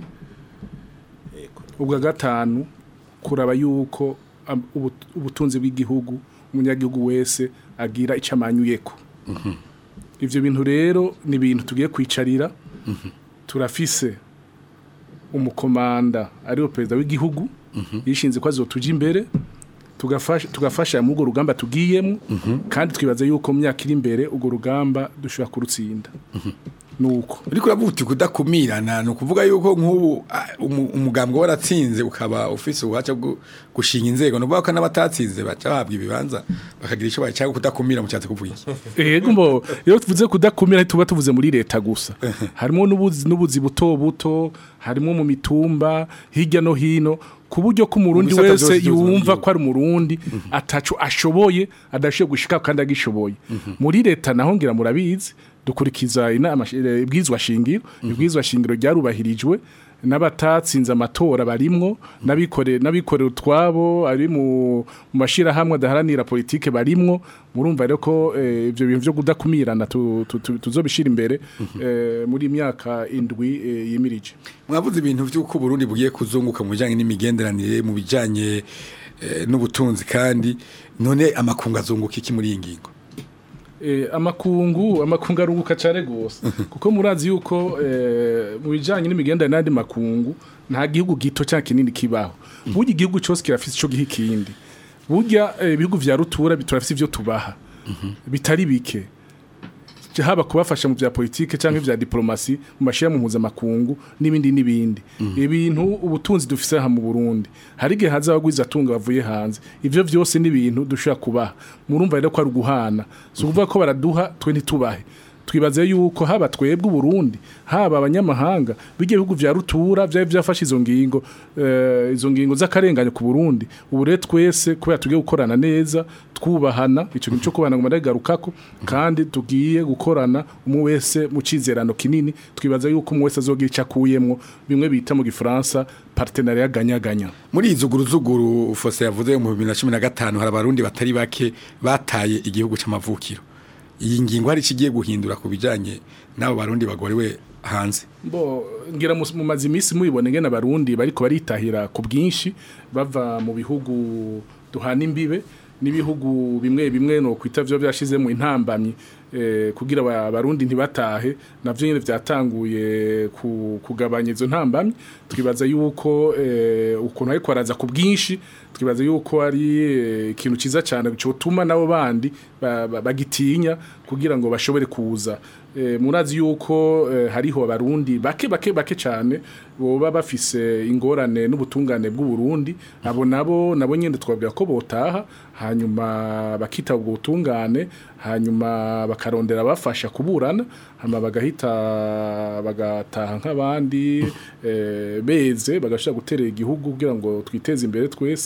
ubwa gatanu kuraba yuko ubutunzi bw'igihugu umunyagihugu wese agira icamanyuyeko ivyo bintu rero ni ibintu tugiye kwicarira turafise umukomanda ariyo perezida w'igihugu yishinze ko azotuja imbere tugafasha tugafasha mu rugamba tugiyemo kandi twibaza yuko mu myaka iri imbere ugo rugamba dushobora kurutsinda nuko uriko uravuga kudakumirana no kuvuga yuko nk'ubu umugambwe waratsinze ukaba ufise ubuhaca bwo gushinga inzego no baka n'abatatsinze baca babwa ibibanza bakagira ico baca kudakumira mu cyatse kuvuga iki yego mbo iyo tuvuze kudakumira tuba tuvuze muri leta gusa harimo n'ubuzi n'ubuzi buto buto harimo mu mitumba hirya no hino kuburyo ko umurundi wese yumva ko ari umurundi atacu ashoboye adashoboye gushika kandi agishoboye muri leta naho ngira murabizi dukurikiza inama ibwizwa shingiro ibwizwa shingiro ryarubahirijwe n'abatatsinze amatora barimwo nabikore nabikore utwabo ari mu mashira hamwe adaharanira politike barimwo murumva rero ko ivyo bintu byo kudakumirana tuzobishira imbere muri imyaka indwi yimirije mwavuze ibintu by'uko Burundi bugiye kuzunguka mu bijanye n'imigenderanire mu bijanye n'ubutunzi kandi none amakunga azunguka iki muri ingingo Eh, amakungu amakungu arunguka cyane gose kuko murazi yuko eh, mu bijanye n'imigenda n'andi makungu nta gihugu gito cyane kinini kibaho burya igihugu cyose kirafise ico gihikindi burya ibihugu eh, vya rutura biturafise ivyo tubaha bitari bike haba kubafasha mu bya politike cyangwa vya diplomasi mu mashira mu mpuza makungu n'ibindi n'ibindi ibintu ubutunzi dufise ha mu Burundi hari gihe haza bagwiza tunga bavuye hanze ivyo vyose n'ibintu dushaka kubaha murumva rero ko ari guhana so kuvuga ko baraduha twe ntitubahe twibaze yuko haba twebwe Burundi haba abanyamahanga bige bihugu vya rutura vya byafasha izo ngingo uh, izo ngingo z'akarenganya ku Burundi ubu rero twese kubera tugiye gukorana neza twubahana ico nico kubana ngo madagarukako kandi tugiye gukorana umwe wese mu cizerano kinini twibaza yuko umwe wese azogira icakuyemwo bimwe bita mu gifaransa partenariat ganya-ganya muri izuguruzuguru Fose yavuze mu bibiri na cumi na gatanu hari abarundi batari bake bataye igihugu c'amavukiro iyi ngingo hari kigiye guhindura ku bijanye nabo barundi bagorewe hanze bo ngira mu mazimisi mubibone ngena barundi bariko baritahira ku bwinshi bava mu bihugu duhana imbibe n'ibihugu bimwe bimwe no kwita vyo byashize mu intambamyi eh, kugira abarundi ntibatahe navyo nyene vyatanguye ku, kugabanya izo ntambamyi twibaza yuko eh, ukuntu ariko araza ku bwinshi twibaza yuko ari ikintu eh, ciza cyane cyotuma nabo bandi bagitinya ba, ba kugira ngo bashobore kuza eh, murazi yuko eh, hariho abarundi bake bake bake cyane boba bafise ingorane n'ubutungane bw'u Burundi abo nabo nabo nyende twabwira ko botaha hanyuma bakita ubwo butungane hanyuma bakarondera bafasha kuburana hama bagahita bagataha nk'abandi eh, beze bagashaka guterera igihugu kugira ngo twiteze imbere twese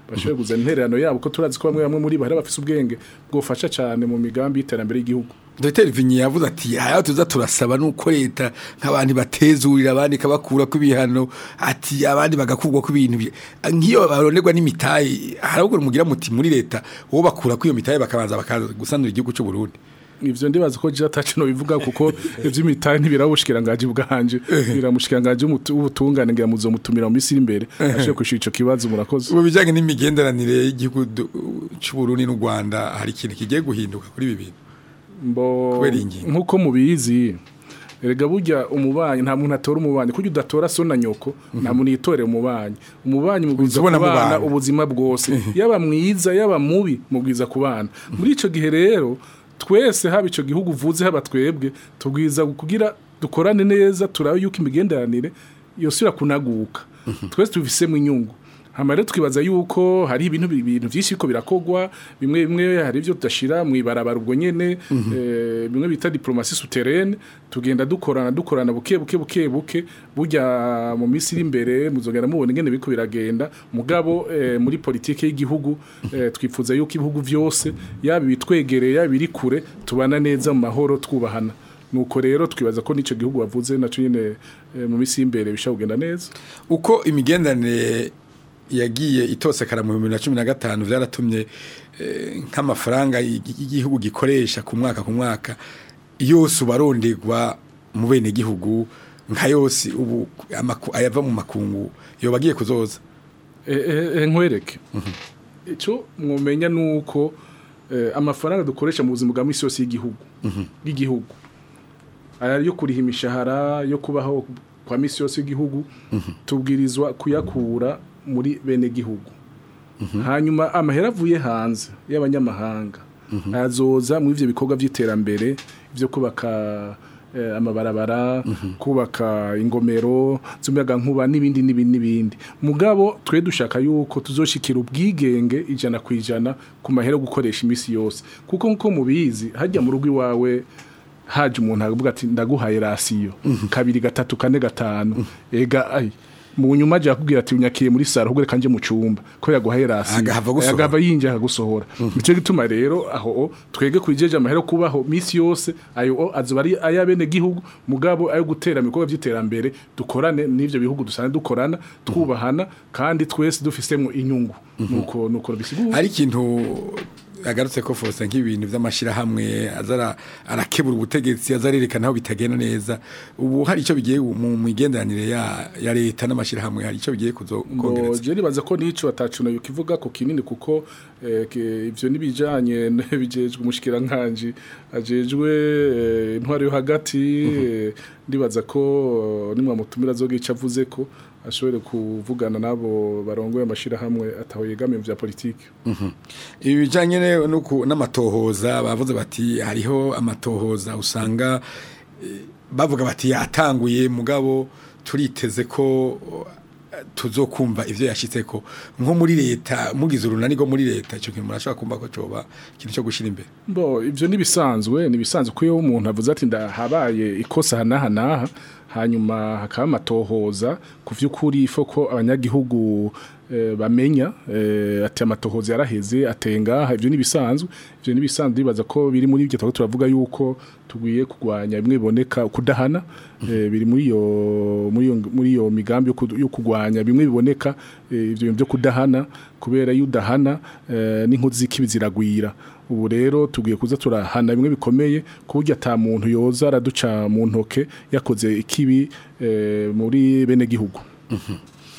bashoboye kuzana intererano yabo ko turazi ko bamwe bamwe muri bo hari abafise ubwenge bwofasha cyane mu migambi y'iterambere y'igihugu. Dr Vinyi yavuze ati haya tuza turasaba nuko leta nk'abandi batezurira abandi kabakura ku bihano ati abandi bagakugwa ku bintu nkiyo baronerwa n'imitayi harabwo mugira muti muri leta wo bakura ku iyo mitayi bakabanza bakagusanura igihugu cy'u Burundi. Ivyo ndibaza ko je atacino bivuga kuko ivy'imitayi ntibirabushikira ngaje bwanje biramushikira ngaje ubutungane ngira muzo mutumira mu misiri imbere ashe kwishira ico kibazo murakoze. Ubu bijanye n'imigenderanire y'igihugu cy'u Burundi n'u Rwanda hari ikintu kigiye guhinduka kuri ibi bintu. Mbo nkuko mubizi erega burya umubanyi nta muntu atora umubanyi kuko udatora so na nyoko nta muntu yitore umubanyi umubanyi mugwiza kubana ubuzima bwose yaba mwiza yaba mubi mugwiza kubana muri ico gihe rero twese haba ico gihugu vuze haba twebwe tugwiza kugira dukorane neza turabe yuko imigenderanire yosira kunaguka twese tubifisemo inyungu. Hamare twibaza yuko hari ibintu ibintu byinshi biko birakogwa bimwe bimwe hari ivyo tudashira mu ibarabara ubwo nyene eh bimwe bita diplomatie souterraine tugenda dukorana dukorana buke buke buke buke burya mu misiri imbere muzogera mubone ngene biko biragenda mugabo eh, muri politike y'igihugu eh, twifuza yuko ibihugu vyose yabi bitwegereye yabi biri kure tubana neza mu mahoro twubahana. Nuko rero twibaza ko nico gihugu bavuze naco nyene eh, mu misiri imbere bisha kugenda neza uko imigendanire yagiye itosekara mu bihumbi bibiri na cumi na gatanu vyaratumye nk'amafaranga y'igihugu gikoresha ku mwaka ku mwaka yose ubaronderwa mu bene gihugu nka yose ubu ayava mu makungu yo bagiye kuzoza eh nkwereke ico mwomenya nuko amafaranga dukoresha mu buzima bwa misi yose y'igihugu y'igihugu aya yo kuriha imishahara yo kubaho kwa misi yose y'igihugu tubwirizwa kuyakura muri bene gihugu hanyuma amahera avuye hanze y'abanyamahanga azoza mu ivyo bikorwa vy'iterambere byo kubaka eh, amabarabara kubaka ingomero z'umuyaga nkuba n'ibindi n'ibindi n'ibindi mugabo twe dushaka yuko tuzoshikira ubwigenge ijana kwijana ku mahera gukoresha imisi yose kuko nko mubizi hajya mu rugo iwawe haje umuntu avuga ati ndaguhaye rasiyo kabiri gatatu kane gatanu ega ai mu nyuma aje akubwira ati unyakiye muri saro ubwo kanje mu cumba ko yaguhaye rasiyo agava yinja akagusohora bice gituma rero aho twege kwijeje amahero kubaho misi yose ayo azuba ari ayabene gihugu mugabo ayo gutera mikoro vy'iterambere dukorane n'ivyo bihugu dusane dukorana twubahana kandi twese dufisemo inyungu nuko nuko bisigura ari kintu agarutse ko Faustin nk'ibintu by'amashira hamwe azara arakebura ubutegetsi azarerekana aho bitagenda neza ubu hari ico bigiye mu migendanire ya ya leta n'amashira hamwe hari ico bigiye kuzokongereza je nibaza ko nico atacuna yukivuga ko kinini kuko ivyo nibijanye bijejwe umushikira nkanje ajejwe intwaro yo hagati ndibaza ko nimwe mutumira zogica avuze ko ashobore kuvugana nabo barongoye amashira hamwe ataho yegamiye vya politike. Mhm. Ibi bijanye nuko n'amatohoza bavuze bati hariho amatohoza usanga e, bavuga bati yatanguye mugabo turiteze ko tuzokumva ivyo yashitseko nko muri leta mugize urunani go muri leta ico kintu murashaka kumva ko coba kintu cyo gushira imbere. Bo ivyo nibisanzwe nibisanzwe ko umuntu avuze ati ndahabaye ikosa hanaha naha hanyuma hakaba amatohoza ku vy'ukuri ifoko abanyagihugu e, bamenya e, ati amatohoza yaraheze atenga ivyo nibisanzwe ivyo nibisanzwe bibaza ko biri muri ibyo turavuga yuko tugwiye kugwanya bimwe biboneka kudahana e, biri muri yo muri yo muri yo migambi yo kugwanya bimwe biboneka ivyo e, byo kudahana kubera yudahana e, n'inkozi zikibiziragwira ubu rero tugiye kuza turahana bimwe bikomeye kuburyo ata muntu yoza araduca mu ntoke yakoze ikibi e, muri bene gihugu. Mhm.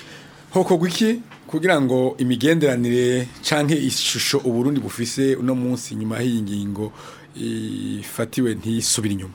Hoko gwiki kugira ngo imigenderanire canke ishusho uburundi bufise uno munsi nyuma y'ingingo ifatiwe ntisubira inyuma.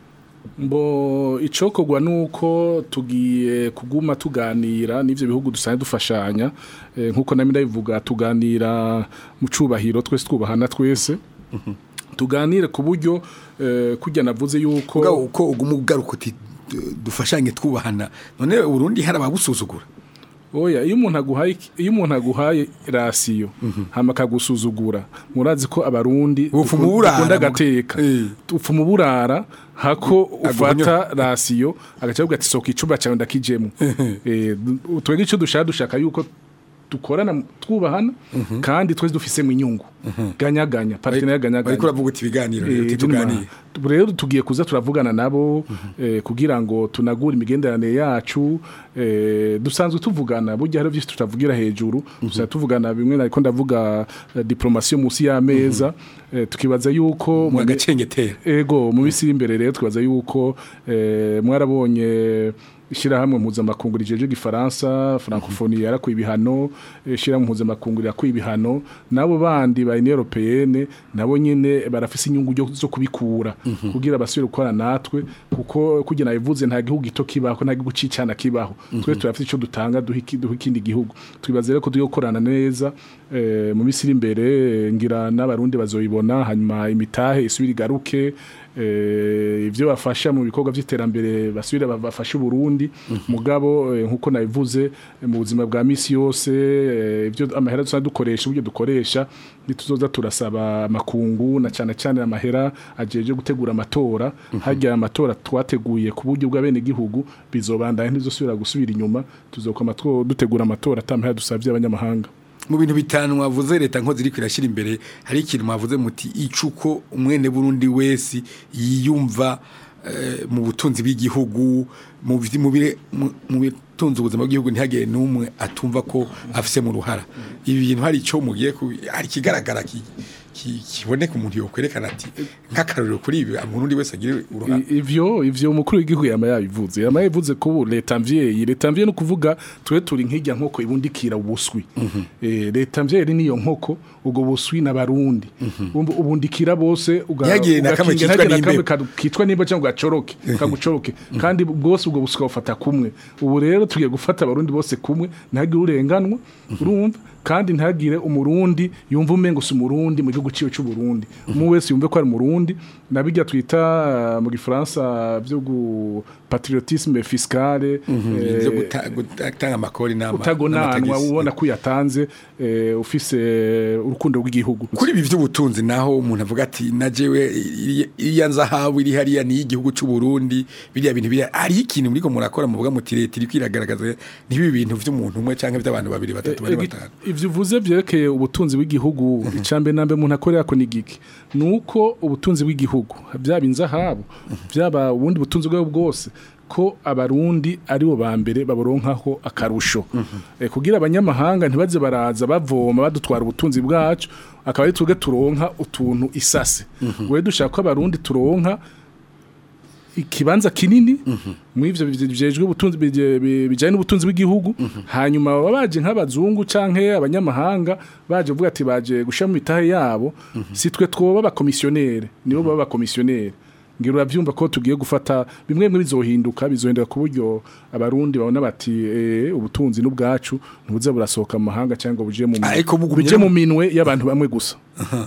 Mbo icokogwa nuko tugiye kuguma tuganira n'ivyo bihugu dusanye dufashanya e, nkuko nami ndabivuga tuganira mu cubahiro twese twubahana twese mm -hmm. tuganire ku buryo e, kujya navuze yuko uko uguma ugaruka uti dufashanye twubahana none Burundi hari abagusuzugura. Oya iyo umuntu aguhaye iyo umuntu aguhaye rasiyo mm -hmm. hama kagusuzugura murazi ko abarundi ukunda gateka upfuma e. burara hako ufata rasiyo agacavuga ati soka icumba cyawe ndakijemo eh twege ico dushaka dushaka yuko dukorana twubahana kandi twese dufise mu inyungu ganyaganya partenaire ganyaganya ariko uravuga uti ibiganiro tuganire rero tugiye kuza turavugana nabo eh, kugira ngo tunagure imigenderanire yacu eh, dusanzwe tuvugana burya hari byinshi tutavugira hejuru dusanzwe tuvugana bimwe ariko ndavuga uh, diplomasi musi y'ameza eh, tukibaza yuko mu gacengetera ego mu bisi imbere rero twibaza yuko eh, mwarabonye ishirahamwe mpuzamakungu rijeje gifaransa francophonie yarakuye ibihano ishirahamwe mpuzamakungu yarakuye ibihano nabo bandi ba Union Européenne nabo nyene barafise inyungu zo kubikura kugira basubire gukora natwe kuko kugira nabivuze nta gihugu gito kibaho nta gihugu cicana kibaho twe turafite ico dutanga duhiki duhikindi gihugu twibaze rero ko tuyokorana neza mu misiri imbere ngira n'abarundi bazoyibona hanyuma imitahe isubira igaruke eh ivyo bafasha mu bikorwa by'iterambere basubira bafasha Burundi mugabo nkuko nabivuze mu buzima bwa misi yose ivyo amahera dukoresha uburyo dukoresha nituzoza turasaba makungu na cyane cyane amahera ajeje gutegura amatora hajya amatora twateguye ku buryo bw'abene gihugu bizobandanya ntizosubira gusubira inyuma tuzokoma dutegura amatora atamahera dusabye abanyamahanga mu bintu bitanu wavuze leta nko ziri kwirashira imbere hari ikintu mwavuze muti icuko umwene Burundi wese yiyumva mu butunzi bw'igihugu mu mu bitunze ubuzima bw'igihugu ntihagere n'umwe atumva ko afise mu ruhara ibi bintu hari ico mugiye hari kigaragara ki kiboneka umuntu yokwerekana ati nk'akarorero kuri ibi umuntu wese agire uruhara ivyo ivyo umukuru w'igihugu yama yabivuze yama yabivuze ko leta mvyeyi leta mvyeyi no kuvuga twe turi nk'ijya nkoko ibundikira ubuswi eh leta mvyeyi niyo nkoko ubwo buswi n'abarundi ubundikira bose ugagiye nakamwe kitwa nimba cyangwa gacoroke kagucoroke kandi bwose ubwo buswi bufata kumwe ubu rero tugiye gufata abarundi bose kumwe ntagire urenganwa urumva kandi ntagire umurundi yumva umengo si umurundi mu gihugu ciyo cy'u Burundi mu wese yumve ko ari umurundi nabijya twita mu gifaransa byo gu patriotisme fiscale byo gutanga amakori nama utagonanwa ubona ko yatanze ufise urukundo rw'igihugu kuri ibi by'ubutunzi naho umuntu avuga ati najewe iya nzahabu iri hariya ni igihugu cy'u Burundi biriya bintu biri ari ikintu muri ko murakora muvuga muti leta iri kwiragaragaza nibi bintu by'umuntu umwe canke by'abantu babiri batatu bari batanu ivyo uvuze byerekeye ubutunzi bw'igihugu icambe nambe umuntu akorera ko nigiki nuko ubutunzi bw'igihugu byabinza habo byaba ubundi butunzi bwabo bwose ko abarundi ari bo bambere baboronkaho akarusho e, kugira abanyamahanga ntibaze baraza bavoma badutwara ubutunzi bwacu akaba ari tuge turonka utuntu isase we dushaka ko abarundi turonka ikibanza kinini mu ivyo bijejwe ubutunzi bijanye n'ubutunzi bw'igihugu hanyuma babaje nk'abazungu canke abanyamahanga baje vuga ati baje gusha mu mitahe yabo si twe twoba abakomisiyonere nibo baba abakomisiyonere ngira uravyumva ko tugiye gufata bimwe muri bizohinduka bizohinduka ku buryo abarundi babona bati eh ubutunzi n'ubwacu ntubuze burasohoka mu mahanga cyangwa buje mu buje mu minwe y'abantu bamwe gusa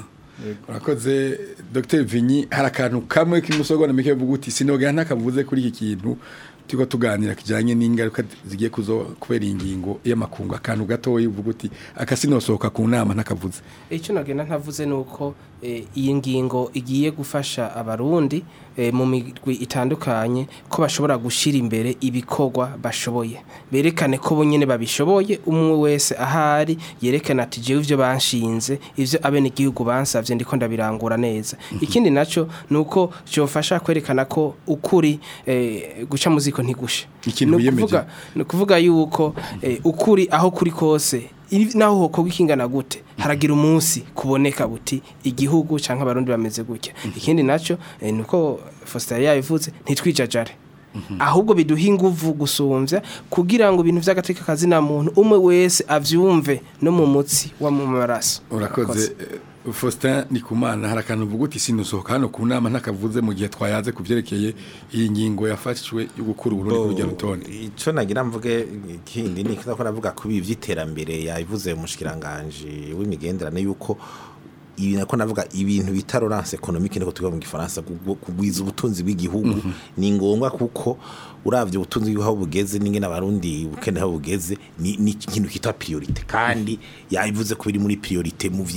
urakoze Dr Vinyi harakantu kamwe kimusogo na mike buguti sinoga ntakavuze kuri iki kintu tiko tuganira kijanye n'ingaruka zigiye kuzo kubera ingingo y'amakungu akantu gato yivuga uti akasinosohoka ku nama ntakavuze icyo nagenda ntavuze nuko iyi ngingo igiye gufasha abarundi mu migwi itandukanye ko bashobora gushira imbere ibikorwa bashoboye berekane ko bonyene babishoboye umwe wese ahari yerekana ati je ivyo banshinze ivyo abene igihugu bansavye ndiko ndabirangura neza ikindi naco nuko cyofasha kwerekana ko ukuri guca muziko ntigushe no kuvuga yuko ukuri aho kuri kose naho hoko gikingana gute haragira umunsi kuboneka buti igihugu canke abarundi bameze gutya ikindi naco nuko Faustin yabivuze ntitwijajare ahubwo biduha inguvu gusumvya kugira ngo ibintu vy'agateka kazi na muntu umwe wese avyumve no mu mutsi wa mu maraso urakoze Faustin Ndikumana harakantu uvuga uti sinusohoka hano ku nama ntakavuze mu gihe twayaze kuvyerekeye iyi ngingo yafashwe yo gukura Burundi ku rugero rutonde ico nagira mvuge ikindi ni kiza ko navuga ku ibi vy'iterambere yabivuze umushikiranganje w'imigenderane yuko ibi nako navuga ibintu bita relance économique niko tuvuga mu gifaransa kugwiza ubutunzi bw'igihugu ni ngombwa kuko uravye ubutunzi bw'aho bugeze ninge n'abarundi bukene aho bugeze ni ikintu kita priorité kandi yabivuze ko biri muri priorité mu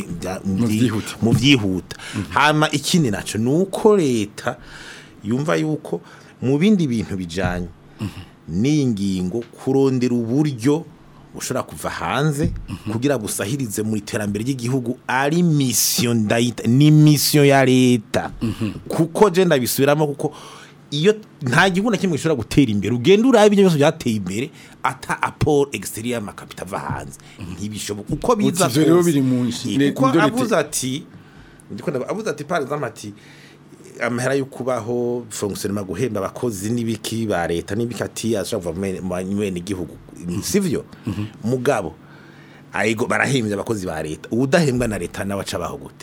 mu vyihuta hama ikindi naco nuko leta yumva yuko mu bindi bintu bijanye n'ingingo kurondera uburyo ushobora kuva hanze kugira busahirize mu iterambere ry'igihugu ari mission ndayita ni mission ya leta kuko je ndabisubiramo kuko iyo nta gihugu na kimwe gishobora gutera imbere ugenda urabe ibyo byose byateye imbere ata apport exterior makapita va hanze ntibishoboka uko biza rero biri mu nshine kuko avuze ati ndiko avuze ati par exemple ati amahera yo kubaho fonctionnement guhemba abakozi n'ibiki ba leta n'ibikati ashaka kuva mu igihugu sivyo mugabo ayigo barahembye abakozi ba leta udahembwa na leta nawe acabaho gute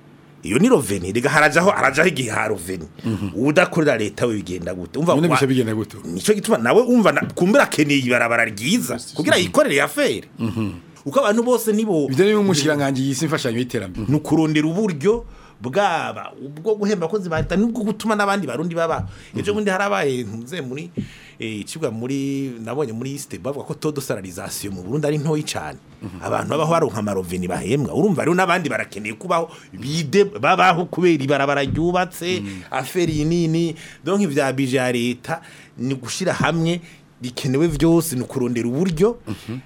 iyo ni roveni riga harajaho harajaho igihe ha roveni udakorera leta we bigenda gute umva none bigenda gute nico gituma nawe umva kumbura keneye ibarabara ryiza kugira yikorere afere uko abantu bose nibo ibyo ni umushikiranganje yisi mfashanyo y'iterambere nukurondera uburyo bwaba ubwo guhemba abakozi ba leta nubwo gutuma n'abandi barundi baba ejo bundi harabaye ntuze muri ikibwa muri nabonye muri liste bavuga ko todo salarisation mu Burundi ari ntoyi cyane abantu babaho baronka amaroveni bahembwa urumva rero n'abandi barakeneye kubaho bide babaho kubera ibarabara ryubatse aferi nini donc ivya budget ya leta ni gushira hamwe bikenewe vyose ni kurondera uburyo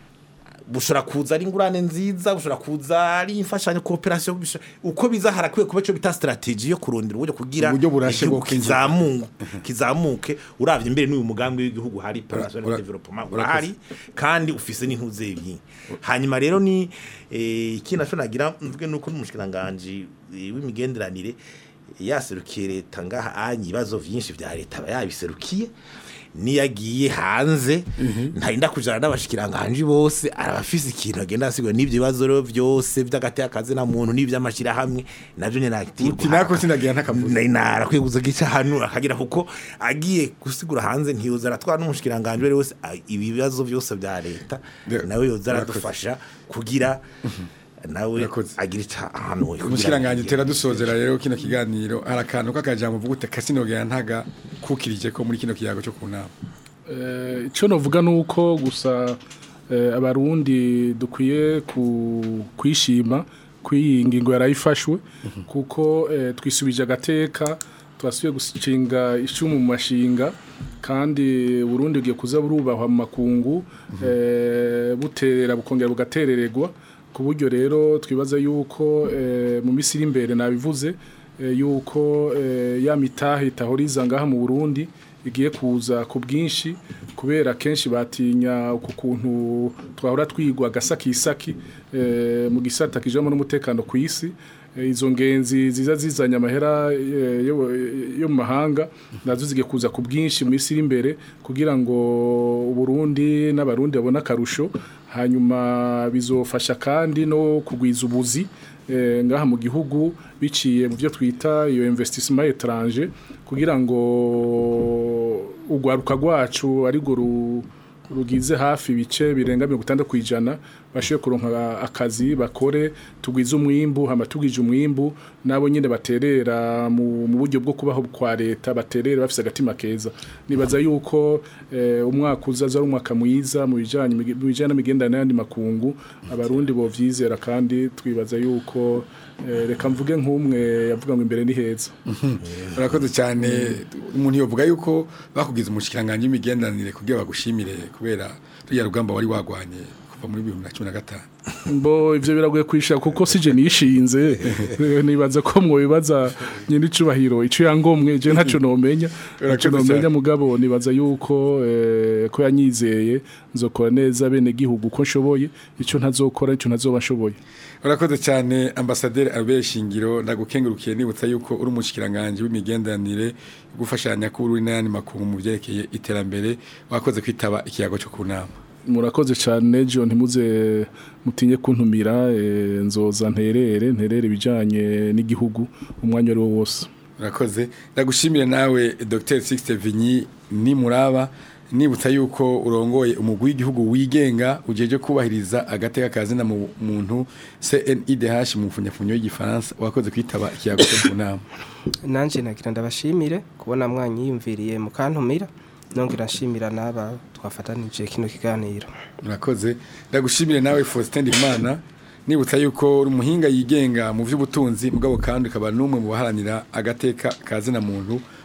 bushora kuza ari ngurane nziza bushora kuza ari imfashanyo cooperation uko biza harakwiye kuba cyo bita strategy yo kurondera uburyo kugira uburyo burashe bwo kizamuke kizamuke uravye imbere n'uyu mugambi w'igihugu hari personal development urahari kandi ufise n'intuze ibyi hanyuma rero ni ikina cyo nagira mvuge nuko n'umushikiranganje w'imigenderanire yaserukiye leta ngaha anyibazo vyinshi vya leta yabiserukiye niyagiye hanze ntarinda kujana n'abashikiranganje bose arabafise ikintu agenda asigwa n'ibyo bibazo rero byose by'agate akazi na muntu n'iby'amashira hamwe navyo nyene active uti nako sinagira ntakavuze nari kweguza gica hano akagira kuko agiye gusigura hanze ntiyoza aratwara n'umushikiranganje wese ibibazo byose bya leta nawe yoza aradufasha kugira nawe agira ica ahantu umushikiranganje tera dusozera rero kino kiganiro arakantu kakajambo vuga ute kasinogera ntaga kukirije ko muri kino kiyago cyo kunama eh ico novuga nuko gusa abarundi dukwiye kwishima kwiyingingo yarayifashwe kuko twisubije agateka twasubiye gusinga icumu mu mashinga kandi Burundi ugiye kuza burubahwa mu makungu buterera bukongera bugaterererwa ku buryo rero twibaza yuko mu misiri imbere nabivuze yuko ya mitahe itahoriza ngaha mu Burundi igiye kuza ku bwinshi kubera kenshi batinya ku kuntu twahora twigwa gasakisaki mu gisata kijamo n'umutekano ku isi izo ngenzi ziza zizanya amahera yo mu mahanga nazo zigiye kuza ku bwinshi mu misiri imbere kugira ngo Burundi n'abarundi babone akarusho hanyuma bizofasha kandi no kugwiza ubuzi ngaha mu gihugu biciye mu byo twita iyo investissement étranger kugira ngo ugwaruka rwacu ari go rugize hafi bice birenga mirongo itandatu kwijana bashoye kuronka akazi bakore tugwiza umwimbu hama tugije umwimbu nabo nyine baterera mu buryo bwo kubaho kwa leta baterera bafise agatima keza nibaza yuko umwaka uzaza ari umwaka mwiza mu bijanye mu bijanye n'imigendana y'andi makungu abarundi bo vyizera kandi twibaza yuko reka mvuge nk'umwe yavuga ngo imbere ni heza urakoze cyane umuntu yovuga yuko bakugize umushikiranganje imigendanire kugira bagushimire kubera ruya rugamba wari wagwanye kuva muri bibiri na cumi na gatanu mbo ivyo biragoye kwisha kuko sije nishinze nibaza ko mwo bibaza nyine icubahiro ico yangomwe je ntaco nomenya ntaco nomenya mugabo nibaza yuko ko yanyizeye nzokora neza bene gihugu ko nshoboye ico ntazokora ico ntazoba nshoboye urakoze cyane ambasaderi Albert Shingiro ndagukengurukiye nibutsa yuko uri umushikiranganje w'imigendanire gufashanya kuri n'ayandi makungu mu byerekeye iterambere wakoze kwitaba ikiyago cyo kunama murakoze cyane John ntimuze mutinye kuntumira nzoza nterere nterere bijanye n'igihugu umwanya ari wo wose urakoze ndagushimira nawe Dr Sixte Vinyi ni muraba nibutsa yuko urongoye umugwi w'igihugu wigenga ujeje kubahiriza agateka kazi na muntu C N I D H mu mfunyafunyo y'igifaransa wakoze kwitaba ikiyago cyo kunama nanje nagira ndabashimire kubona mwanya yiyumviriye mu kantumira nongera nshimira naba twafatanije kino kiganiro murakoze ndagushimire nawe Faustin Imana nibutsa yuko uri umuhinga yigenga mu by'ubutunzi mugabo kandi ukaba numwe mu baharanira agateka kazi na muntu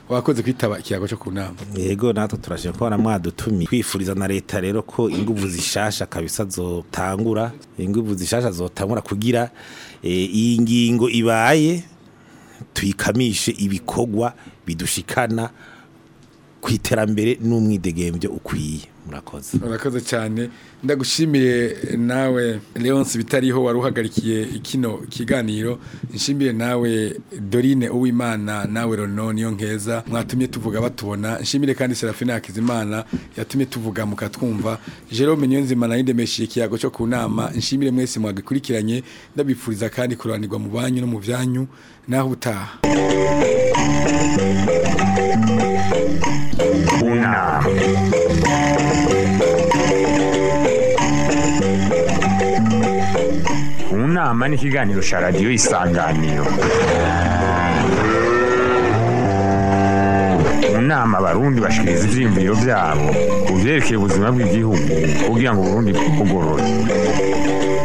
wakoze kwitaba ikiyago cyo kunama. Yego natwe turashaka kubona mwadutumi kwifuriza na leta rero ko inguvu zishasha kabisa zotangura inguvu zishasha zotangura kugira iyi ngingo ibaye tuyikamishe ibikogwa bidushikana kwiterambere n'umwidegembyo ukwiye. Murakoze. Murakoze cyane ndagushimiye nawe Leonce bitariho waruhagarikiye ikino kiganiro nshimiye nawe Dorine Uwimana nawe Rono niyo nkeza mwatumye tuvuga batubona nshimire kandi Serafina Hakizimana yatumye tuvuga mukatwumva Jerome Niyonzima na Indemeshiye ikiyago cyo kunama nshimire mwese mwagikurikiranye ndabifuriza kandi kuranirwa mu banyu no mu byanyu naho utaha. Una Unama ni ikiganiro cya radiyo Isanganiro. Mu nama abarundi bashikiriza ivyiyumviro vyabo ku vyerekeye ubuzima bw'igihugu kugira ngo Burundi bugorore.